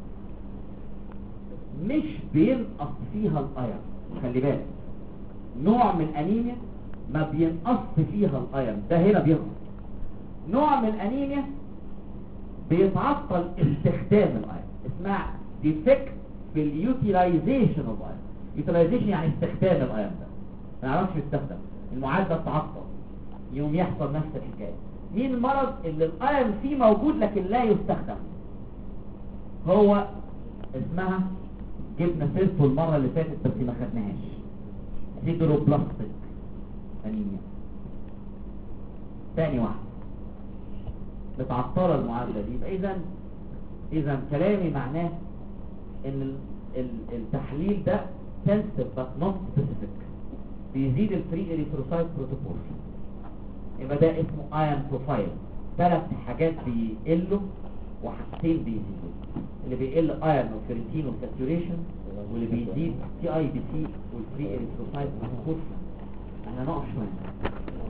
مش بينقص فيها الايرون. خلي بالك، نوع من الانيميا ما بينقص فيها الايرون، ده هنا بينقص. نوع من الانيميا بيتعطل استخدام الايرون، اسمها ديفكت في اليوتيلايزيشن اوف ايرون. يوتيلايزيشن يعني استخدام الايرون ده ما يعرفش يستخدم، المعادله تتعطل، يوم يحصل نفس الحكايه. مين المرض اللي الايرون فيه موجود لكن لا يستخدم؟ هو اسمها، جبنا سيرته المره اللي فاتت بس ما خدناهاش، سيدروبلاستيك انيميا. ثاني واحد بتعطل المعادله دي. يبقى اذا كلامي معناه ان التحليل ده sensitive but not specific. بيزيد الفري اريثروسايت بروتوبورفين. يبقى ده اسمه ايرون بروفايل. 3 حاجات بيقلوا وحاجتين بيزيدوا. اللي بيقل ايرون وفيرتين وساتوريشن، واللي بيزيد تي اي بي سي والفري اريثروسايت والكورسا. احنا نقف شويه.